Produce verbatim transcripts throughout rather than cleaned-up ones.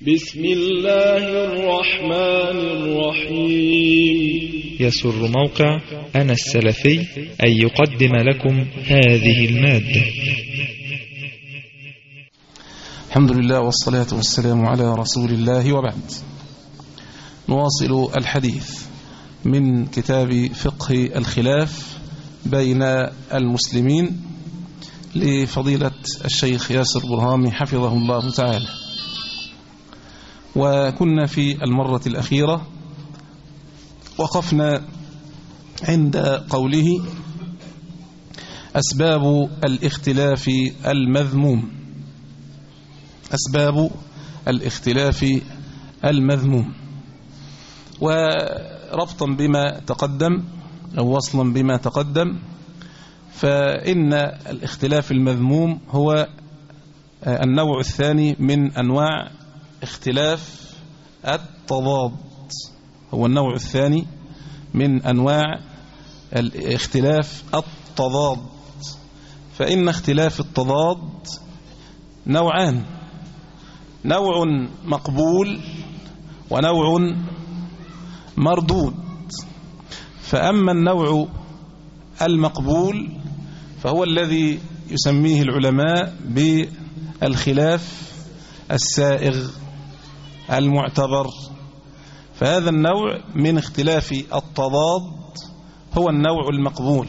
بسم الله الرحمن الرحيم. يسر موقع أنا السلفي أن يقدم لكم هذه المادة. الحمد لله والصلاة والسلام على رسول الله، وبعد. نواصل الحديث من كتاب فقه الخلاف بين المسلمين لفضيلة الشيخ ياسر برهامي حفظه الله تعالى. وكنا في المرة الأخيرة وقفنا عند قوله أسباب الاختلاف المذموم. أسباب الاختلاف المذموم، وربطا بما تقدم أو وصلا بما تقدم، فإن الاختلاف المذموم هو النوع الثاني من أنواع اختلاف التضاد. هو النوع الثاني من أنواع الاختلاف التضاد. فإن اختلاف التضاد نوعان: نوع مقبول ونوع مردود. فأما النوع المقبول فهو الذي يسميه العلماء بالخلاف السائغ المعتبر. فهذا النوع من اختلاف التضاد هو النوع المقبول،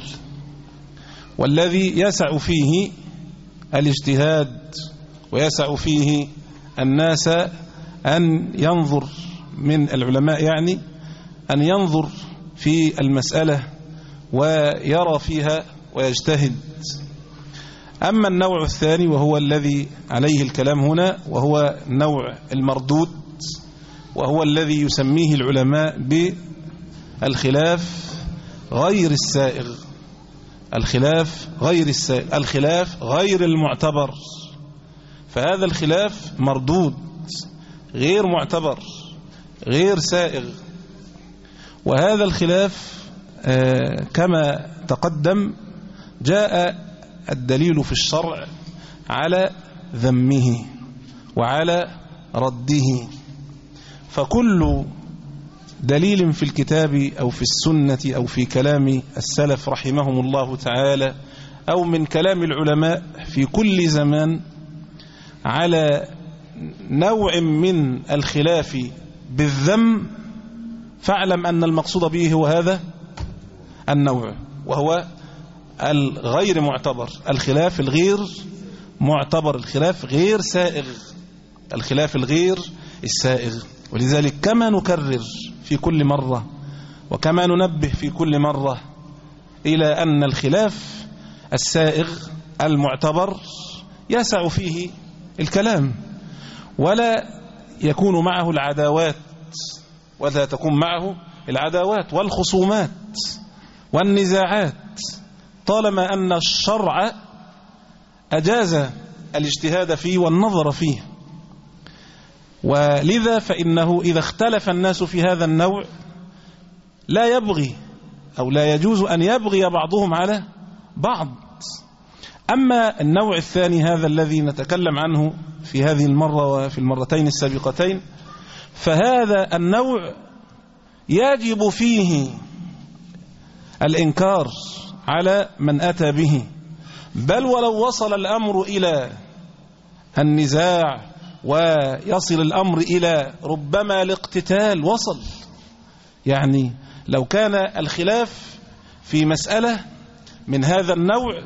والذي يسع فيه الاجتهاد ويسع فيه الناس أن ينظر من العلماء، يعني أن ينظر في المسألة ويرى فيها ويجتهد. أما النوع الثاني وهو الذي عليه الكلام هنا وهو النوع المردود، وهو الذي يسميه العلماء بالخلاف غير السائغ. الخلاف غير السائغ، الخلاف غير المعتبر. فهذا الخلاف مردود، غير معتبر، غير سائغ. وهذا الخلاف كما تقدم جاء الدليل في الشرع على ذمه وعلى رده. فكل دليل في الكتاب أو في السنة أو في كلام السلف رحمهم الله تعالى أو من كلام العلماء في كل زمان على نوع من الخلاف بالذم، فاعلم أن المقصود به هو هذا النوع، وهو الغير معتبر، الخلاف الغير معتبر، الخلاف غير سائغ، الخلاف الغير السائغ. ولذلك كما نكرر في كل مرة وكما ننبه في كل مرة إلى أن الخلاف السائغ المعتبر يسع فيه الكلام، ولا يكون معه العداوات، ولا تكون معه العداوات والخصومات والنزاعات، طالما أن الشرع أجاز الاجتهاد فيه والنظر فيه. ولذا فإنه إذا اختلف الناس في هذا النوع لا يبغي أو لا يجوز أن يبغي بعضهم على بعض. أما النوع الثاني هذا الذي نتكلم عنه في هذه المرة وفي المرتين السابقتين، فهذا النوع يجب فيه الإنكار على من أتى به، بل ولو وصل الأمر إلى النزاع ويصل الأمر إلى ربما الاقتتال وصل. يعني لو كان الخلاف في مسألة من هذا النوع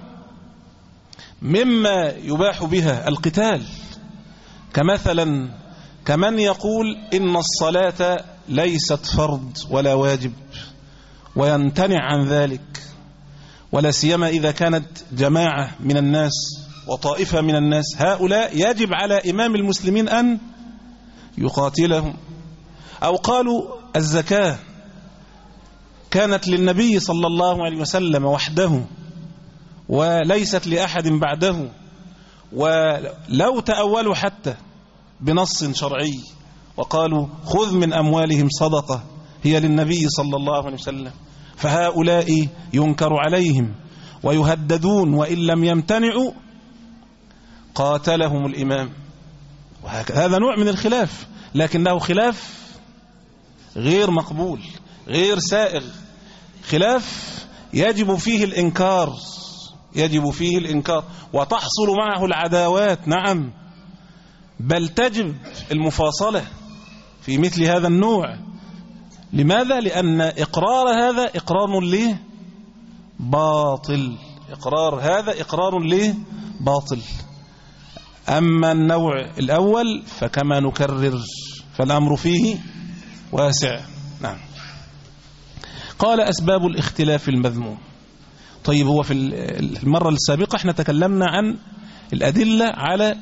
مما يباح بها القتال، كمثلا كمن يقول إن الصلاة ليست فرض ولا واجب ويمتنع عن ذلك، ولا سيما إذا كانت جماعة من الناس وطائفة من الناس، هؤلاء يجب على إمام المسلمين أن يقاتلهم. أو قالوا الزكاة كانت للنبي صلى الله عليه وسلم وحده وليست لأحد بعده، ولو تأولوا حتى بنص شرعي وقالوا خذ من أموالهم صدقة هي للنبي صلى الله عليه وسلم، فهؤلاء ينكر عليهم ويهددون، وإن لم يمتنعوا قاتلهم الإمام. وهذا نوع من الخلاف، لكنه خلاف غير مقبول، غير سائغ، خلاف يجب فيه الإنكار، يجب فيه الإنكار وتحصل معه العداوات، نعم، بل تجب المفاصلة في مثل هذا النوع. لماذا؟ لأن إقرار هذا إقرار ليه باطل، إقرار هذا إقرار ليه باطل. أما النوع الأول فكما نكرر فالأمر فيه واسع. نعم. قال أسباب الاختلاف المذموم. طيب، هو في المرة السابقة احنا تكلمنا عن الأدلة على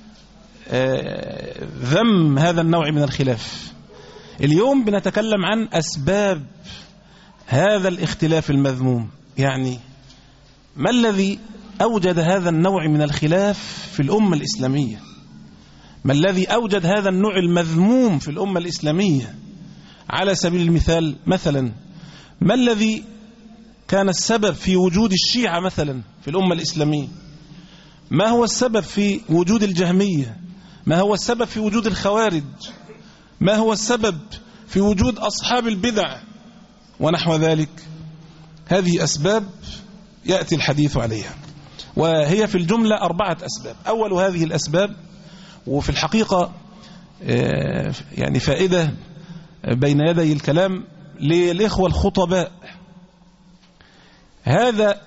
ذم هذا النوع من الخلاف. اليوم بنتكلم عن أسباب هذا الاختلاف المذموم، يعني ما الذي أوجد هذا النوع من الخلاف في الأمة الإسلامية؟ ما الذي أوجد هذا النوع المذموم في الأمة الإسلامية؟ على سبيل المثال، مثلا ما الذي كان السبب في وجود الشيعة مثلا في الأمة الإسلامية؟ ما هو السبب في وجود الجهمية؟ ما هو السبب في وجود الخوارج؟ ما هو السبب في وجود أصحاب البدع ونحو ذلك؟ هذه أسباب يأتي الحديث عليها، وهي في الجملة أربعة أسباب. أول هذه الأسباب، وفي الحقيقة يعني فائدة بين يدي الكلام للإخوة الخطباء، هذا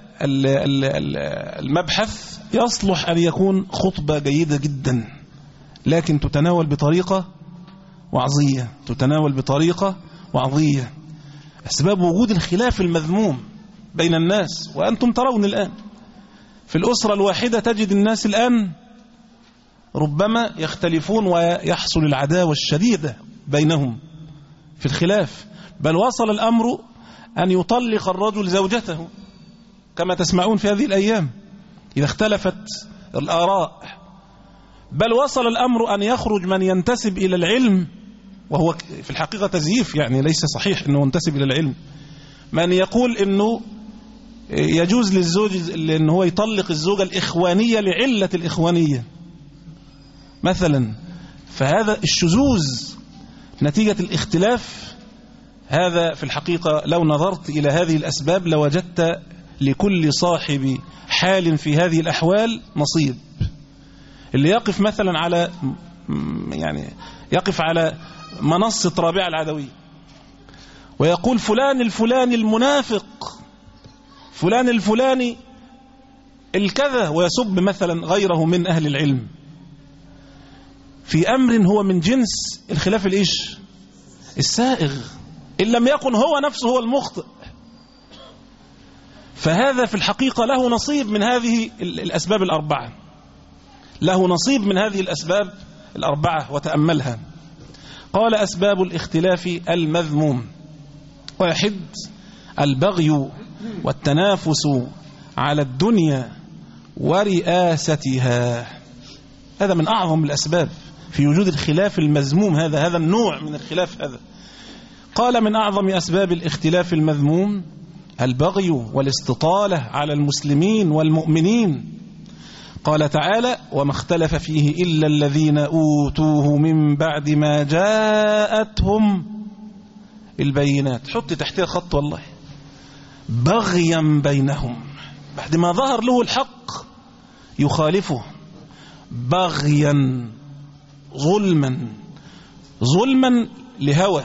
المبحث يصلح أن يكون خطبة جيدة جدا، لكن تتناول بطريقة وعظية، تتناول بطريقة وعظية أسباب وجود الخلاف المذموم بين الناس. وأنتم ترون الآن في الأسرة الواحدة تجد الناس الآن ربما يختلفون ويحصل العداوة الشديدة بينهم في الخلاف، بل وصل الأمر أن يطلق الرجل زوجته كما تسمعون في هذه الأيام إذا اختلفت الآراء، بل وصل الأمر أن يخرج من ينتسب إلى العلم، وهو في الحقيقة تزييف، يعني ليس صحيح أنه ينتسب إلى العلم، من يقول أنه يجوز للزوج أنه هو يطلق الزوجة الإخوانية لعلة الإخوانية مثلا. فهذا الشذوذ نتيجة الاختلاف، هذا في الحقيقة لو نظرت إلى هذه الأسباب لوجدت لكل صاحب حال في هذه الأحوال نصيب. اللي يقف مثلا على يعني يقف على منصة رابعة العدوية ويقول فلان الفلاني المنافق، فلان الفلاني الكذا، ويسب مثلا غيره من أهل العلم في أمر هو من جنس الخلاف الإيش السائغ، إن لم يكن هو نفسه هو المخطئ. فهذا في الحقيقة له نصيب من هذه الأسباب الأربعة، له نصيب من هذه الأسباب الأربعة، وتأملها. قال أسباب الاختلاف المذموم: واحد، البغي والتنافس على الدنيا ورئاستها، هذا من أعظم الأسباب في وجود الخلاف المذموم، هذا هذا النوع من الخلاف هذا. قال من أعظم أسباب الاختلاف المذموم البغي والاستطالة على المسلمين والمؤمنين. قال تعالى: وما اختلف فيه إلا الذين أوتوه من بعد ما جاءتهم البينات. حط تحتها خط والله، بغيا بينهم، بعد ما ظهر له الحق يخالفه، بغيا، ظلما، ظلما لهوى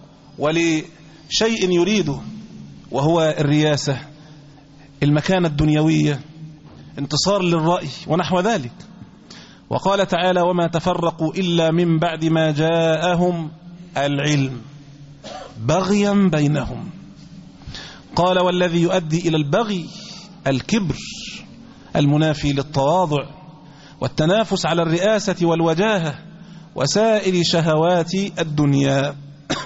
ولشيء يريده، وهو الرياسة، المكانة الدنيوية، انتصار للرأي ونحو ذلك. وقال تعالى: وما تفرقوا إلا من بعد ما جاءهم العلم، بغيا بينهم. قال: والذي يؤدي إلى البغي الكبر المنافي للتواضع والتنافس على الرئاسة والوجاهة وسائر شهوات الدنيا.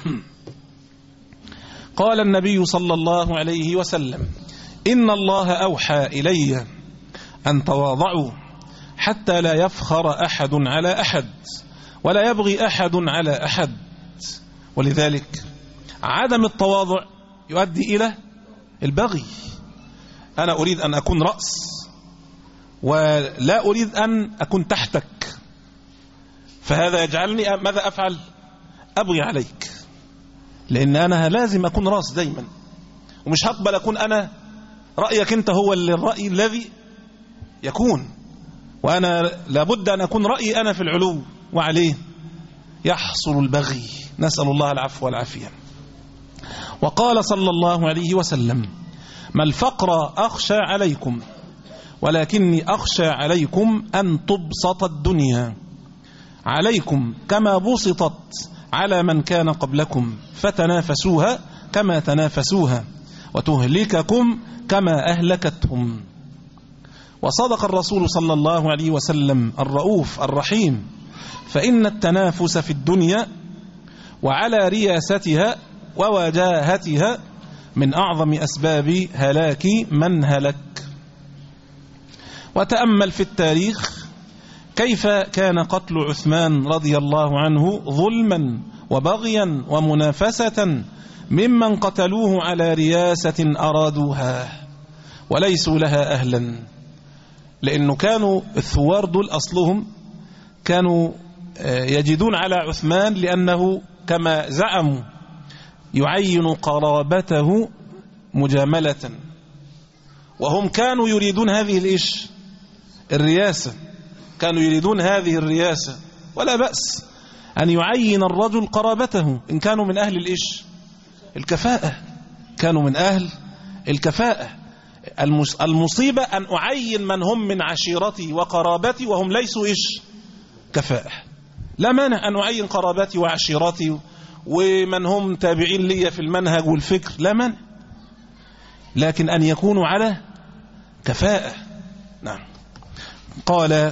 قال النبي صلى الله عليه وسلم: إن الله أوحى إلي أن تواضعوا حتى لا يفخر أحد على أحد ولا يبغي أحد على أحد. ولذلك عدم التواضع يؤدي إلى البغي. أنا أريد أن أكون رأس ولا أريد أن أكون تحتك، فهذا يجعلني ماذا أفعل؟ أبغي عليك، لأن أنا لازم أكون راس دايما، ومش هقبل أكون أنا رأيك أنت هو اللي الرأي الذي يكون، وأنا لابد أن أكون رأيي أنا في العلو، وعليه يحصل البغي. نسأل الله العفو والعافية. وقال صلى الله عليه وسلم: ما الفقر أخشى عليكم ولكني أخشى عليكم أن تبسط الدنيا عليكم كما بسطت على من كان قبلكم فتنافسوها كما تنافسوها وتهلككم كما أهلكتهم. وصدق الرسول صلى الله عليه وسلم الرؤوف الرحيم، فإن التنافس في الدنيا وعلى رياستها ووجاهتها من أعظم أسباب هلاك من هلك. وتأمل في التاريخ كيف كان قتل عثمان رضي الله عنه ظلما وبغيا ومنافسة ممن قتلوه على رياسة أرادوها وليسوا لها أهلا، لأنه كانوا الثوار دول أصلهم كانوا يجدون على عثمان لأنه كما زعموا يعين قرابته مجاملة، وهم كانوا يريدون هذه الإيش الرياسة، كانوا يريدون هذه الرياسة، ولا بأس أن يعين الرجل قرابته إن كانوا من أهل الإيش الكفاءة، كانوا من أهل الكفاءة. المصيبة أن أعين من هم من عشيرتي وقرابتي وهم ليسوا إيش كفاءة. لا مانع أن أعين قرابتي وعشيرتي ومن هم تابعين لي في المنهج والفكر، لا مانع، لكن أن يكونوا على كفاءة. نعم. قال: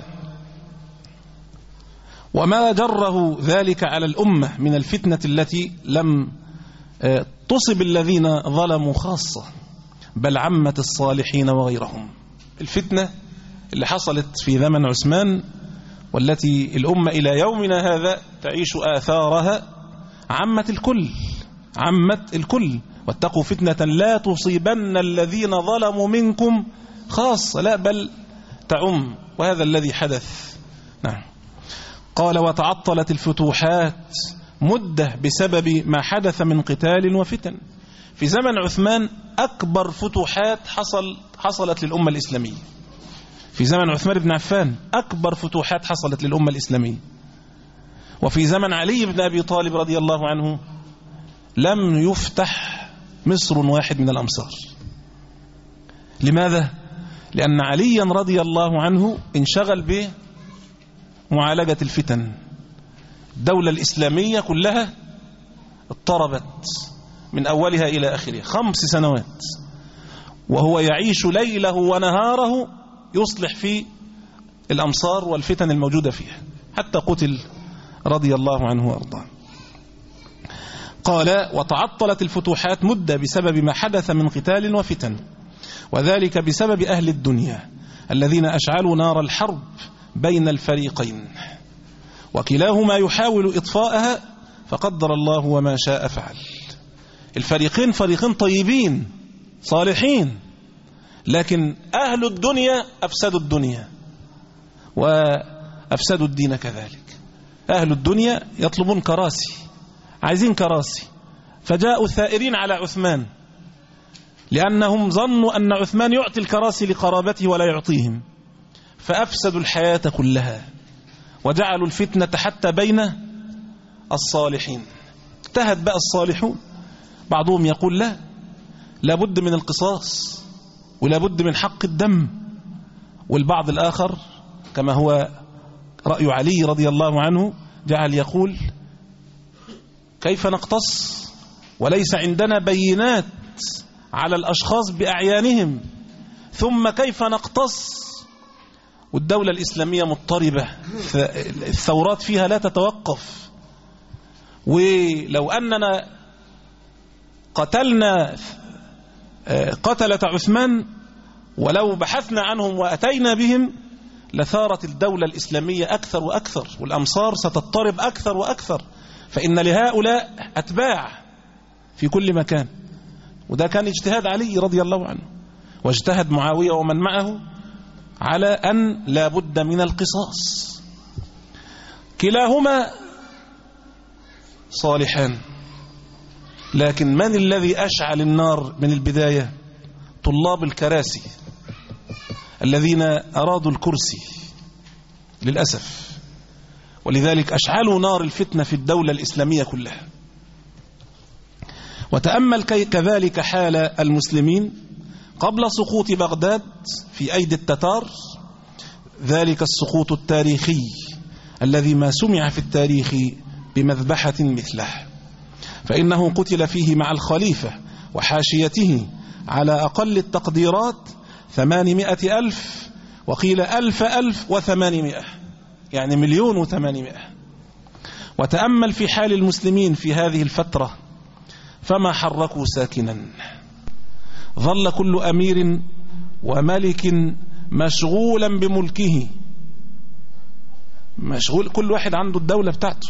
وما جره ذلك على الأمة من الفتنة التي لم تصب الذين ظلموا خاصة بل عمت الصالحين وغيرهم. الفتنة اللي حصلت في زمن عثمان والتي الأمة إلى يومنا هذا تعيش آثارها عمت الكل، عمت الكل. واتقوا فتنة لا تصيبن الذين ظلموا منكم خاصة، لا بل تعم، وهذا الذي حدث. نعم. قال: وتعطلت الفتوحات مدة بسبب ما حدث من قتال وفتن. في زمن عثمان أكبر فتوحات حصل حصلت للأمة الإسلامية. في زمن عثمان بن عفان أكبر فتوحات حصلت للأمة الإسلامية. وفي زمن علي بن أبي طالب رضي الله عنه لم يفتح مصر واحد من الأمصار. لماذا؟ لأن عليا رضي الله عنه انشغل بمعالجة الفتن. الدولة الإسلامية كلها اضطربت من أولها إلى آخرها خمس سنوات، وهو يعيش ليله ونهاره يصلح في الأمصار والفتن الموجودة فيها حتى قتل رضي الله عنه وأرضاه. قال: وتعطلت الفتوحات مدة بسبب ما حدث من قتال وفتن، وذلك بسبب أهل الدنيا الذين أشعلوا نار الحرب بين الفريقين، وكلاهما يحاول إطفاءها فقدر الله وما شاء فعل. الفريقين فريقين طيبين صالحين، لكن أهل الدنيا أفسدوا الدنيا وأفسدوا الدين كذلك. أهل الدنيا يطلبون كراسي، عايزين كراسي، فجاءوا ثائرين على عثمان لأنهم ظنوا أن عثمان يعطي الكراسي لقرابته ولا يعطيهم، فأفسدوا الحياة كلها وجعلوا الفتنة حتى بين الصالحين. اجتهد بقى الصالحون، بعضهم يقول لا لابد من القصاص ولابد من حق الدم، والبعض الآخر كما هو رأي علي رضي الله عنه جعل يقول كيف نقتص وليس عندنا بينات على الأشخاص بأعيانهم، ثم كيف نقتص والدولة الإسلامية مضطربة الثورات فيها لا تتوقف، ولو أننا قتلنا قتلة عثمان ولو بحثنا عنهم وأتينا بهم لثارت الدولة الإسلامية أكثر وأكثر، والأمصار ستضطرب أكثر وأكثر، فإن لهؤلاء أتباع في كل مكان. وده كان اجتهاد علي رضي الله عنه، واجتهد معاوية ومن معه على أن لا بد من القصاص. كلاهما صالحان، لكن من الذي أشعل النار من البداية؟ طلاب الكراسي الذين أرادوا الكرسي للأسف، ولذلك أشعلوا نار الفتنة في الدولة الإسلامية كلها. وتأمل كذلك حال المسلمين قبل سقوط بغداد في أيدي التتار، ذلك السقوط التاريخي الذي ما سمع في التاريخ بمذبحة مثله، فإنه قتل فيه مع الخليفة وحاشيته على أقل التقديرات ثمانمائة ألف، وقيل ألف ألف وثمانمائة، يعني مليون وثمانمائة. وتأمل في حال المسلمين في هذه الفترة فما حركوا ساكنا، ظل كل أمير وملك مشغولا بملكه، مشغول، كل واحد عنده الدولة بتاعته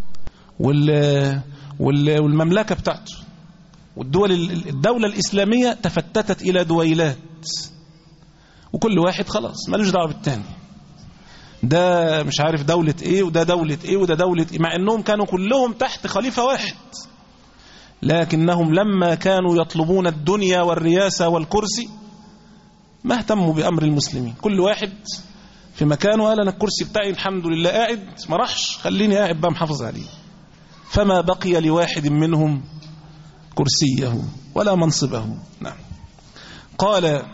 والمملكة بتاعته. والدول الدولة الإسلامية تفتتت إلى دويلات، وكل واحد خلاص مالوش دعوة بالتاني، ده مش عارف دولة ايه وده دولة ايه وده دولة ايه، مع انهم كانوا كلهم تحت خليفة واحد، لكنهم لما كانوا يطلبون الدنيا والرياسة والكرسي ما اهتموا بأمر المسلمين. كل واحد في مكانه قال أنا الكرسي بتاعي الحمد لله قاعد، ما راحش، خليني قاعد بقى محافظ عليه. فما بقي لواحد منهم كرسيه ولا منصبه. نعم. قال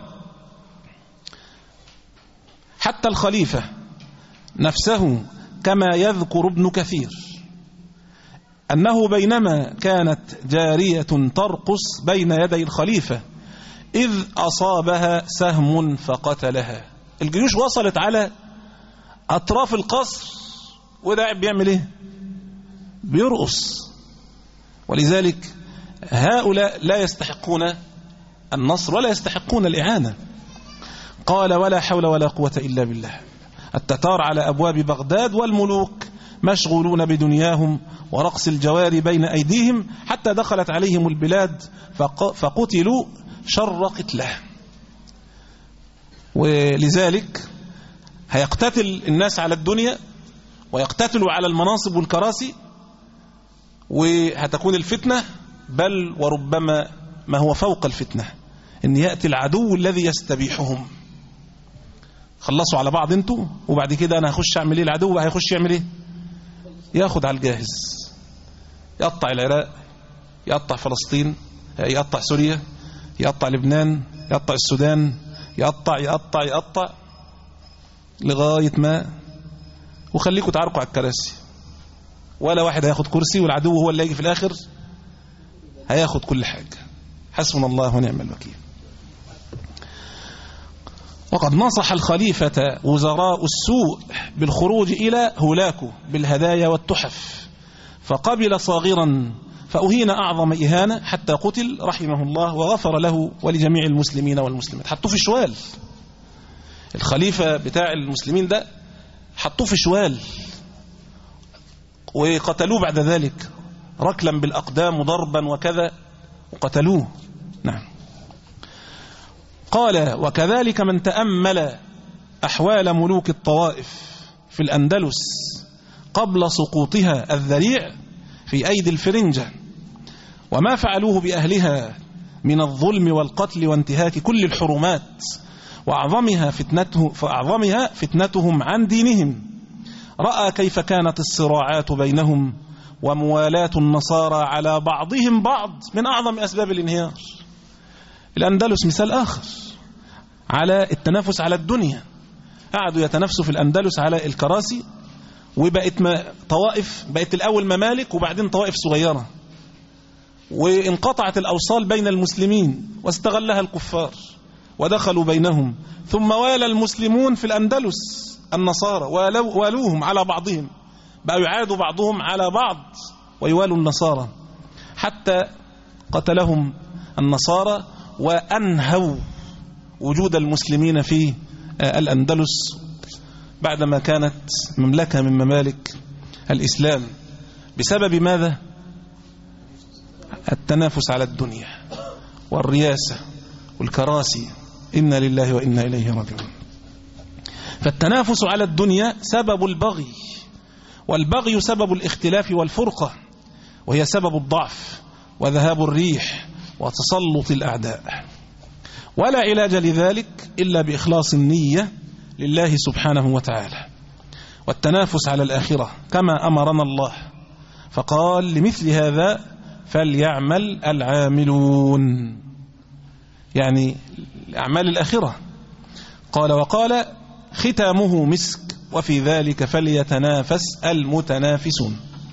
حتى الخليفة نفسه كما يذكر ابن كثير أنه بينما كانت جارية ترقص بين يدي الخليفة إذ أصابها سهم فقتلها. الجيوش وصلت على أطراف القصر وده بيعمل إيه؟ بيرقص. ولذلك هؤلاء لا يستحقون النصر ولا يستحقون الإعانة. قال ولا حول ولا قوة إلا بالله. التتار على أبواب بغداد والملوك مشغولون بدنياهم ورقص الجواري بين أيديهم حتى دخلت عليهم البلاد فقتلوا شر قتله. ولذلك هيقتتل الناس على الدنيا ويقتتلوا على المناصب والكراسي، وهتكون الفتنة، بل وربما ما هو فوق الفتنة ان يأتي العدو الذي يستبيحهم. خلصوا على بعض انتوا وبعد كده انا هخش اعمل ايه؟ العدو هيخش يعمل ايه؟ ياخد على الجاهز، يقطع العراق، يقطع فلسطين، يقطع سوريا، يقطع لبنان، يقطع السودان، يقطع يقطع يقطع لغاية ما، وخليكم تعرقوا على الكراسي، ولا واحد هياخد كرسي، والعدو هو اللي يجي في الآخر هياخد كل حاجة. حسبنا الله ونعم الوكيل. وقد نصح الخليفة وزراء السوء بالخروج إلى هولاكو بالهدايا والتحف، فقبل صاغرا فأهين أعظم إهانة حتى قتل رحمه الله وغفر له ولجميع المسلمين والمسلمات. حطوه في شوال، الخليفة بتاع المسلمين ده حطوه في شوال وقتلوه بعد ذلك ركلا بالأقدام وضربا وكذا وقتلوه. نعم. قال وكذلك من تأمل أحوال ملوك الطوائف في الأندلس قبل سقوطها الذريع في أيدي الفرنجة وما فعلوه بأهلها من الظلم والقتل وانتهاك كل الحرمات وأعظمها فتنته فأعظمها فتنتهم عن دينهم، رأى كيف كانت الصراعات بينهم وموالاة النصارى على بعضهم بعض من أعظم أسباب الانهيار. الأندلس مثال آخر على التنافس على الدنيا، قعدوا يتنافسوا في الأندلس على الكراسي، وبقت طوائف، بقت الأول ممالك وبعدين طوائف صغيرة، وانقطعت الأوصال بين المسلمين واستغلها الكفار ودخلوا بينهم، ثم والى المسلمون في الأندلس النصارى والوهم على بعضهم، بقوا يعادوا بعضهم على بعض ويوالوا النصارى حتى قتلهم النصارى وأنهوا وجود المسلمين في الأندلس بعدما كانت مملكة من ممالك الإسلام. بسبب ماذا؟ التنافس على الدنيا والرياسة والكراسي. إنا لله وإنا إليه راجعون. فالتنافس على الدنيا سبب البغي، والبغي سبب الاختلاف والفرقة، وهي سبب الضعف وذهاب الريح وتسلط الأعداء. ولا علاج لذلك إلا بإخلاص النية لله سبحانه وتعالى، والتنافس على الآخرة كما أمرنا الله، فقال لمثل هذا فليعمل العاملون، يعني أعمال الآخرة. قال وقال ختامه مسك وفي ذلك فليتنافس المتنافسون.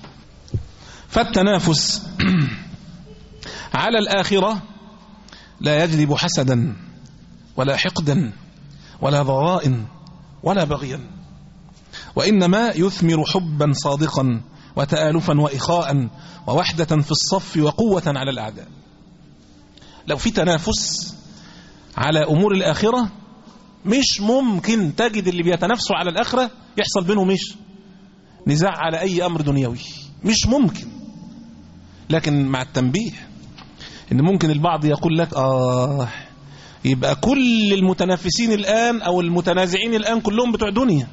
فالتنافس على الآخرة لا يجلب حسدا ولا حقدا ولا ضغائن ولا بغيا، وإنما يثمر حبا صادقا وتآلفا وإخاء ووحدة في الصف وقوة على الأعداء. لو في تنافس على أمور الآخرة مش ممكن تجد اللي بيتنافسوا على الآخرة يحصل بينهم مش نزاع على أي أمر دنيوي، مش ممكن. لكن مع التنبيه إن ممكن البعض يقول لك آه يبقى كل المتنافسين الآن أو المتنازعين الآن كلهم بتوع دنيا.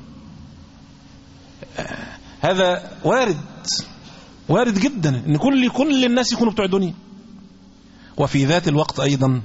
آه هذا وارد، وارد جدا إن كل كل الناس يكونوا بتوع دنيا. وفي ذات الوقت أيضا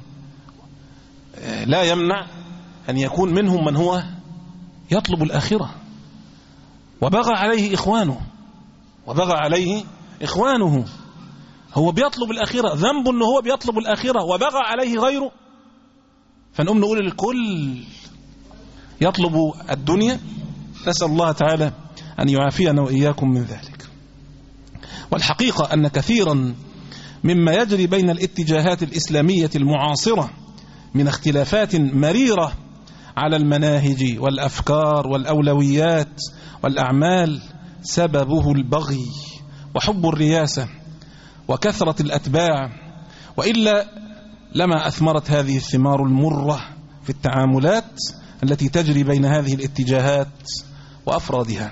آه لا يمنع أن يكون منهم من هو يطلب الآخرة وبغى عليه إخوانه وبغى عليه إخوانه هو بيطلب الآخرة، ذنب أنه هو بيطلب الآخرة وبغى عليه غيره. فنقوم نقول الكل يطلب الدنيا، نسأل الله تعالى أن يعافينا وإياكم من ذلك. والحقيقة أن كثيرا مما يجري بين الاتجاهات الإسلامية المعاصرة من اختلافات مريرة على المناهج والأفكار والأولويات والأعمال سببه البغي وحب الرياسة وكثرة الأتباع، وإلا لما أثمرت هذه الثمار المرة في التعاملات التي تجري بين هذه الاتجاهات وأفرادها.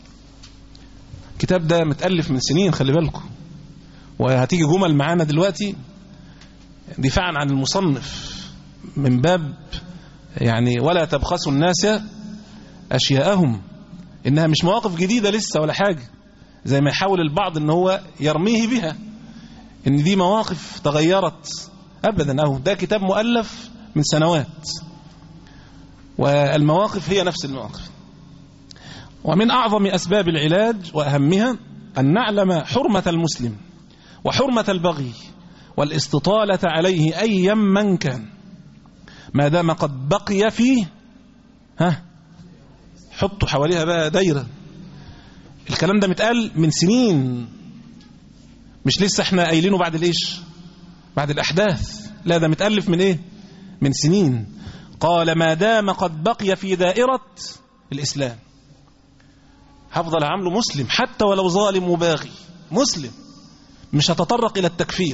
الكتاب ده متألف من سنين، خلي بالكم، وهتيجي جمل معانا دلوقتي دفاعا عن المصنف من باب يعني ولا تبخسوا الناس أشياءهم، إنها مش مواقف جديدة لسه ولا حاجة زي ما يحاول البعض إن هو يرميه بها إن دي مواقف تغيرت. أبدا، أهو ده كتاب مؤلف من سنوات والمواقف هي نفس المواقف. ومن أعظم أسباب العلاج وأهمها أن نعلم حرمة المسلم وحرمة البغي والاستطالة عليه أيا من كان ما دام قد بقي فيه. ها حطوا حواليها بقى دايرة، الكلام ده متقال من سنين، مش لسه احنا قايلينه بعد الايش بعد الأحداث، لا ده متألف من ايه من سنين. قال ما دام قد بقي في دائرة الإسلام هفضل عامله مسلم حتى ولو ظالم وباغي، مسلم، مش هتطرق إلى التكفير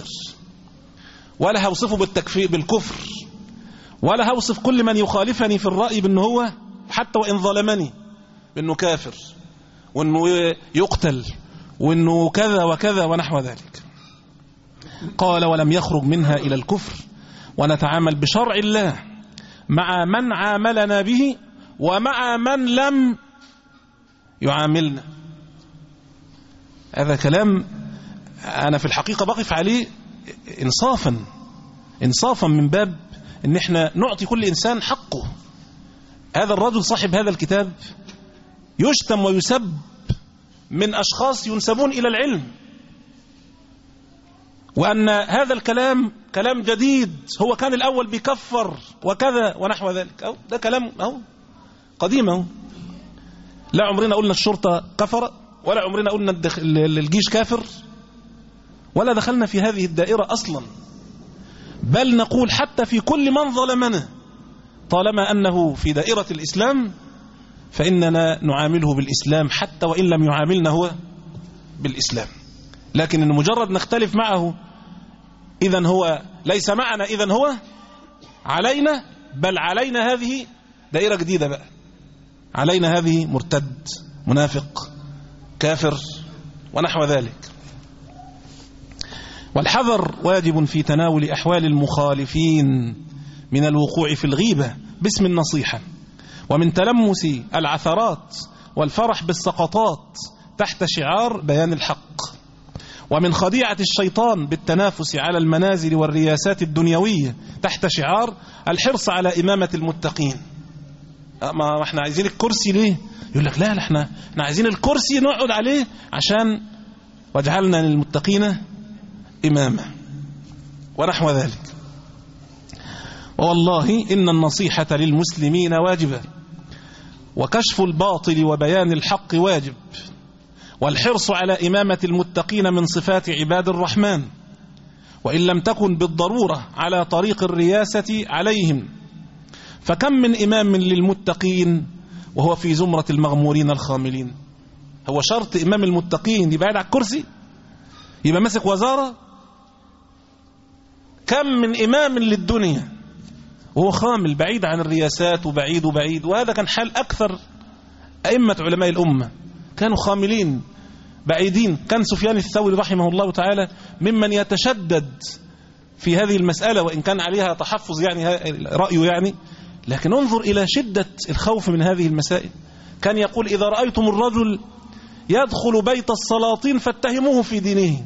ولا هوصفه بالتكفير بالكفر ولا هوصف كل من يخالفني في الرأي بأنه هو حتى وإن ظلمني بأنه كافر وأنه يقتل وأنه كذا وكذا ونحو ذلك. قال ولم يخرج منها إلى الكفر، ونتعامل بشرع الله مع من عاملنا به ومع من لم يعاملنا. هذا كلام أنا في الحقيقة بقف عليه إنصافا إنصافا من باب إن إحنا نعطي كل إنسان حقه. هذا الرجل صاحب هذا الكتاب يشتم ويسب من أشخاص ينسبون إلى العلم، وأن هذا الكلام كلام جديد، هو كان الأول بيكفر وكذا ونحو ذلك. أو ده كلام أو قديم أو لا عمرنا قلنا الشرطة كفر، ولا عمرنا قلنا الجيش كافر، ولا دخلنا في هذه الدائرة أصلا، بل نقول حتى في كل من ظلمنا طالما أنه في دائرة الإسلام فإننا نعامله بالإسلام حتى وإن لم يعاملنا هو بالإسلام. لكن إن مجرد نختلف معه إذن هو ليس معنا، إذن هو علينا، بل علينا هذه دائرة جديدة بقى، علينا هذه مرتد منافق كافر ونحو ذلك. والحذر واجب في تناول أحوال المخالفين من الوقوع في الغيبة باسم النصيحة، ومن تلمس العثرات والفرح بالسقطات تحت شعار بيان الحق، ومن خديعة الشيطان بالتنافس على المنازل والرياسات الدنيوية تحت شعار الحرص على إمامة المتقين. ما احنا عايزين الكرسي ليه؟ يقول لك لا لا احنا احنا عايزين الكرسي نقعد عليه عشان واجعلنا للمتقين إماما ونحو ذلك. والله إن النصيحة للمسلمين واجبة، وكشف الباطل وبيان الحق واجب، والحرص على إمامة المتقين من صفات عباد الرحمن، وإن لم تكن بالضرورة على طريق الرياسة عليهم، فكم من إمام للمتقين وهو في زمرة المغمورين الخاملين. هو شرط إمام المتقين يبقى قاعد على الكرسي، يبقى ماسك وزارة؟ كم من إمام للدنيا وهو خامل بعيد عن الرياسات وبعيد وبعيد. وهذا كان حال أكثر أئمة علماء الأمة، كانوا خاملين بعيدين. كان سفيان الثوري رحمه الله تعالى ممن يتشدد في هذه المسألة، وإن كان عليها تحفظ يعني رأيه يعني، لكن انظر إلى شدة الخوف من هذه المسائل. كان يقول إذا رأيتم الرجل يدخل بيت السلاطين فاتهموه في دينه.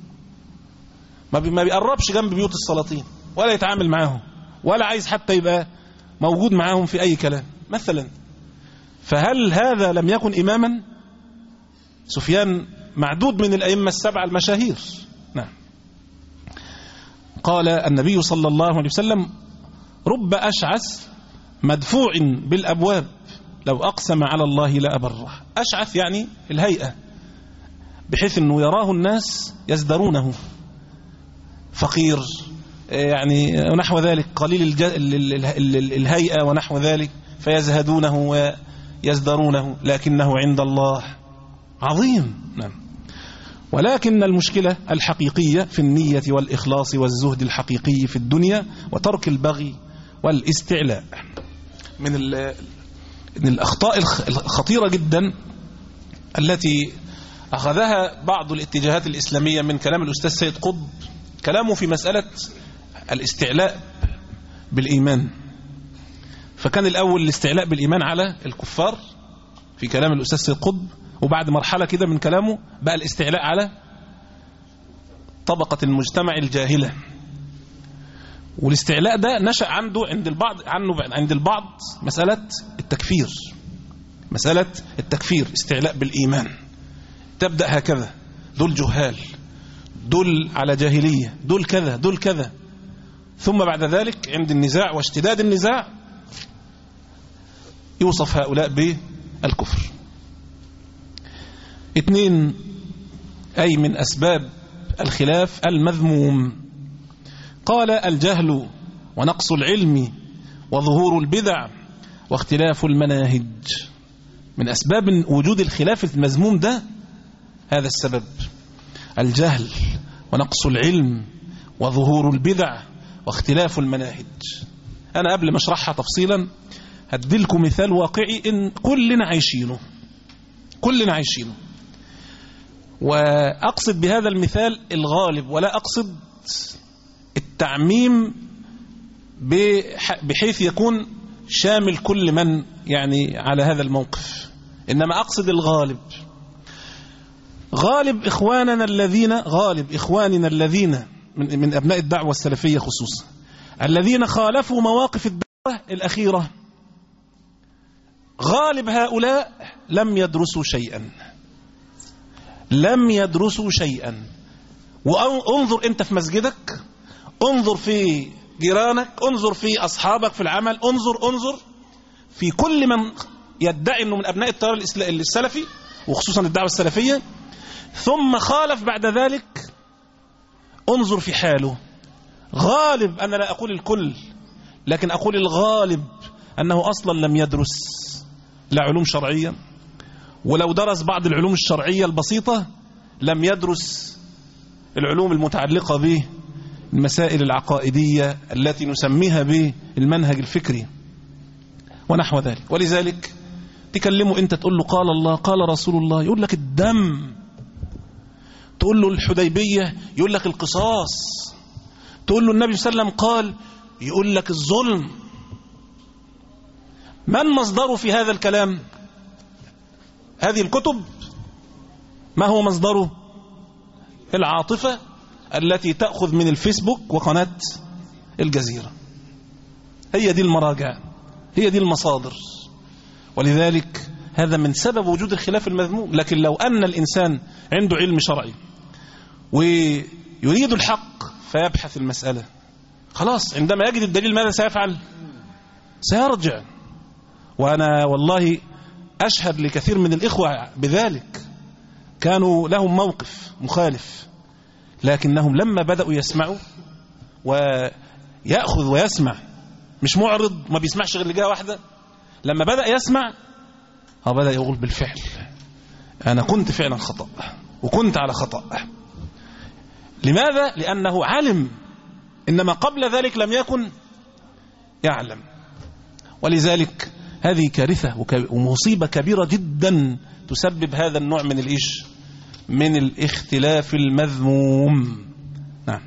ما بيقربش جنب بيوت السلاطين ولا يتعامل معهم، ولا عايز حتى يبقى موجود معهم في أي كلام مثلا. فهل هذا لم يكن إماما؟ سفيان معدود من الأئمة السبعة المشاهير. نعم. قال النبي صلى الله عليه وسلم رب أشعث مدفوع بالأبواب لو أقسم على الله لأبره. أشعث يعني الهيئة، بحيث أنه يراه الناس يزدرونه، فقير يعني ونحو ذلك، قليل الج... الهيئة ونحو ذلك، فيزهدونه ويزدرونه، لكنه عند الله عظيم. نعم. ولكن المشكلة الحقيقية في النية والإخلاص والزهد الحقيقي في الدنيا وترك البغي والاستعلاء. من من الأخطاء الخطيرة جدا التي أخذها بعض الاتجاهات الإسلامية من كلام الأستاذ سيد قطب، كلامه في مسألة الاستعلاء بالإيمان. فكان الأول الاستعلاء بالإيمان على الكفار في كلام الأستاذ سيد قطب، وبعد مرحلة كده من كلامه بقى الاستعلاء على طبقة المجتمع الجاهلة. والاستعلاء ده نشأ عنده عند البعض عنه عند البعض مسألة التكفير، مسألة التكفير، استعلاء بالإيمان. تبدأ هكذا، دول جهال، دول على جاهلية، دول كذا دول كذا، ثم بعد ذلك عند النزاع واشتداد النزاع يوصف هؤلاء بالكفر. اثنين، أي من أسباب الخلاف المذموم. قال الجهل ونقص العلم وظهور البدع واختلاف المناهج. من أسباب وجود الخلاف المذموم ده هذا السبب، الجهل ونقص العلم وظهور البدع واختلاف المناهج. أنا قبل ما أشرحها تفصيلا هديلكم مثال واقعي إن كلنا عايشينه كلنا عايشينه وأقصد بهذا المثال الغالب، ولا أقصد التعميم بحيث يكون شامل كل من يعني على هذا الموقف، إنما أقصد الغالب. غالب إخواننا الذين غالب إخواننا الذين من, من أبناء الدعوة السلفية خصوصا، الذين خالفوا مواقف الدعوة الأخيرة، غالب هؤلاء لم يدرسوا شيئا لم يدرسوا شيئا وانظر أنت في مسجدك، انظر في جيرانك، انظر في أصحابك في العمل، انظر انظر في كل من يدعي أنه من أبناء التيار السلفي وخصوصا الدعوة السلفية ثم خالف بعد ذلك، انظر في حاله. غالب، أنا لا أقول الكل لكن أقول الغالب، أنه أصلا لم يدرس لا علوم شرعية، ولو درس بعض العلوم الشرعية البسيطة لم يدرس العلوم المتعلقة به المسائل العقائدية التي نسميها بالمنهج الفكري ونحو ذلك. ولذلك تكلمه أنت تقول له قال الله قال رسول الله يقول لك الدم، تقول له الحديبية يقول لك القصاص، تقول له النبي صلى الله عليه وسلم قال يقول لك الظلم. من مصدره في هذا الكلام؟ هذه الكتب. ما هو مصدره؟ العاطفة التي تأخذ من الفيسبوك وقناة الجزيرة. هي دي المراجع، هي دي المصادر. ولذلك هذا من سبب وجود الخلاف المذموم. لكن لو أن الإنسان عنده علم شرعي ويريد الحق فيبحث المسألة، خلاص عندما يجد الدليل ماذا سيفعل؟ سيرجع. وأنا والله أشهد لكثير من الإخوة بذلك، كانوا لهم موقف مخالف، لكنهم لما بدأوا يسمعوا ويأخذ ويسمع، مش معرض ما بيسمعش غير لجهة واحدة، لما بدأ يسمع هو بدأ يقول بالفعل أنا كنت فعلا خطأ وكنت على خطأ. لماذا؟ لأنه علم، إنما قبل ذلك لم يكن يعلم. ولذلك هذه كارثة ومصيبة كبيرة جدا تسبب هذا النوع من الإيش من الاختلاف المذموم. نعم.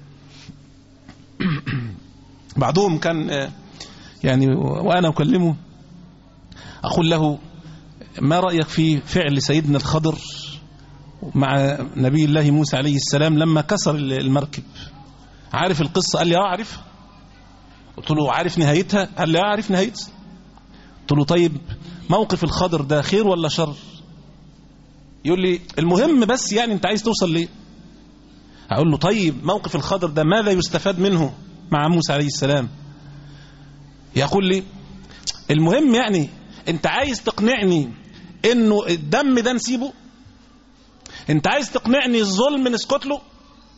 بعضهم كان يعني وأنا أكلمه أقول له ما رأيك في فعل سيدنا الخضر مع نبي الله موسى عليه السلام لما كسر المركب؟ عارف القصة؟ قال لي اه عارف. قلت له عارف نهايتها؟ قال لي اه عارف نهايتها. قلت له طيب موقف الخضر ده خير ولا شر؟ يقول لي المهم بس يعني انت عايز توصل ليه؟ اقول له طيب موقف الخضر ده ماذا يستفاد منه مع موسى عليه السلام؟ يقول لي المهم يعني انت عايز تقنعني انه الدم ده نسيبه؟ انت عايز تقنعني الظلم نسكت له؟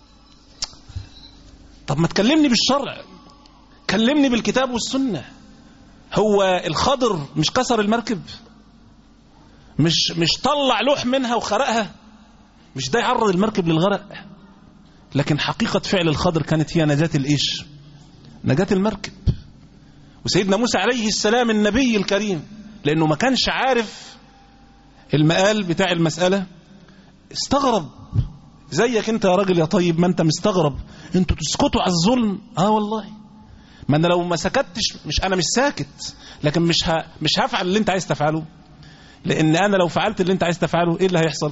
طب ما تكلمني بالشرع، كلمني بالكتاب والسنة. هو الخضر مش كسر المركب؟ مش مش طلع لوح منها وخرقها؟ مش ده يعرض المركب للغرق؟ لكن حقيقة فعل الخضر كانت هي نجاة الإيش؟ نجاة المركب. وسيدنا موسى عليه السلام النبي الكريم لأنه ما كانش عارف المقال بتاع المسألة استغرب زيك انت يا راجل يا طيب، ما انت مستغرب انتوا تسكتوا على الظلم. اه والله ما انا لو ما سكتش، مش انا مش ساكت، لكن مش ه... مش هفعل اللي انت عايز تفعله، لان انا لو فعلت اللي انت عايز تفعله ايه اللي هيحصل؟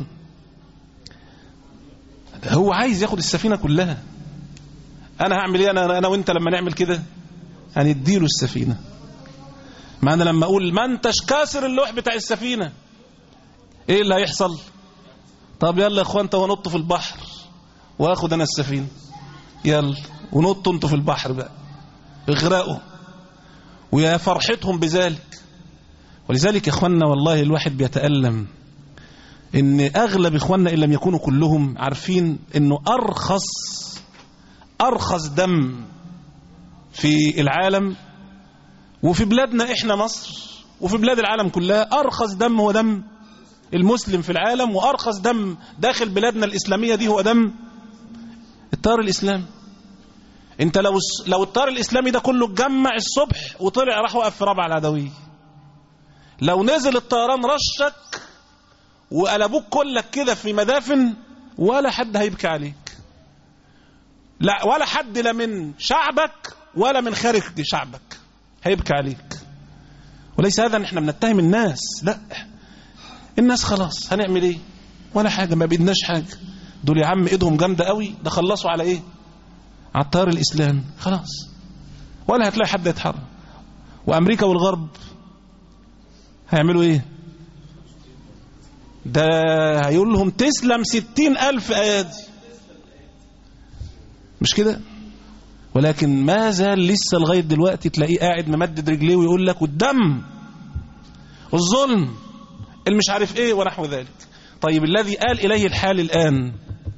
هو عايز ياخد السفينة كلها. انا هعمل ايه؟ انا انا وانت لما نعمل كده هنديله السفينة. ما انا لما اقول ما انتش كاسر اللوح بتاع السفينة ايه اللي هيحصل؟ طب يلا يا اخوان انت ونط في البحر واخد انا السفينة، يلا ونطوا انتوا في البحر بقى اغرقوا، ويا فرحتهم بذلك. ولذلك يا اخواننا والله الواحد بيتألم ان اغلب اخواننا ان لم يكونوا كلهم عارفين انه ارخص ارخص دم في العالم وفي بلادنا احنا مصر وفي بلاد العالم كلها، ارخص دم هو دم المسلم في العالم، وارخص دم داخل بلادنا الاسلامية دي هو دم التيار الاسلامي. انت لو لو التيار الاسلامي ده كله اتجمع الصبح وطلع راح وقف في ربع العدوية، لو نزل الطيران رشك وقلبوك كلك كده في مدافن ولا حد هيبكي عليك، لا ولا حد لا من شعبك ولا من خارج شعبك هيبكي عليك. وليس هذا احنا بنتهم الناس، لا الناس خلاص هنعمل ايه؟ ولا حاجة، ما بيدناش حاجة. دول يا عم ايدهم جامدة قوي، ده خلصوا على ايه؟ على التيار الاسلامي خلاص، ولا هتلاقي حد يتحرك. وامريكا والغرب هيعملوا ايه؟ ده هيقول لهم تسلم ستين الف ايادي، مش كده؟ ولكن ما زال لسه لغاية دلوقتي تلاقيه قاعد ممدد رجليه ويقول لك والدم والظلم المش عارف ايه ونحو ذلك. طيب الذي قال اليه الحال الان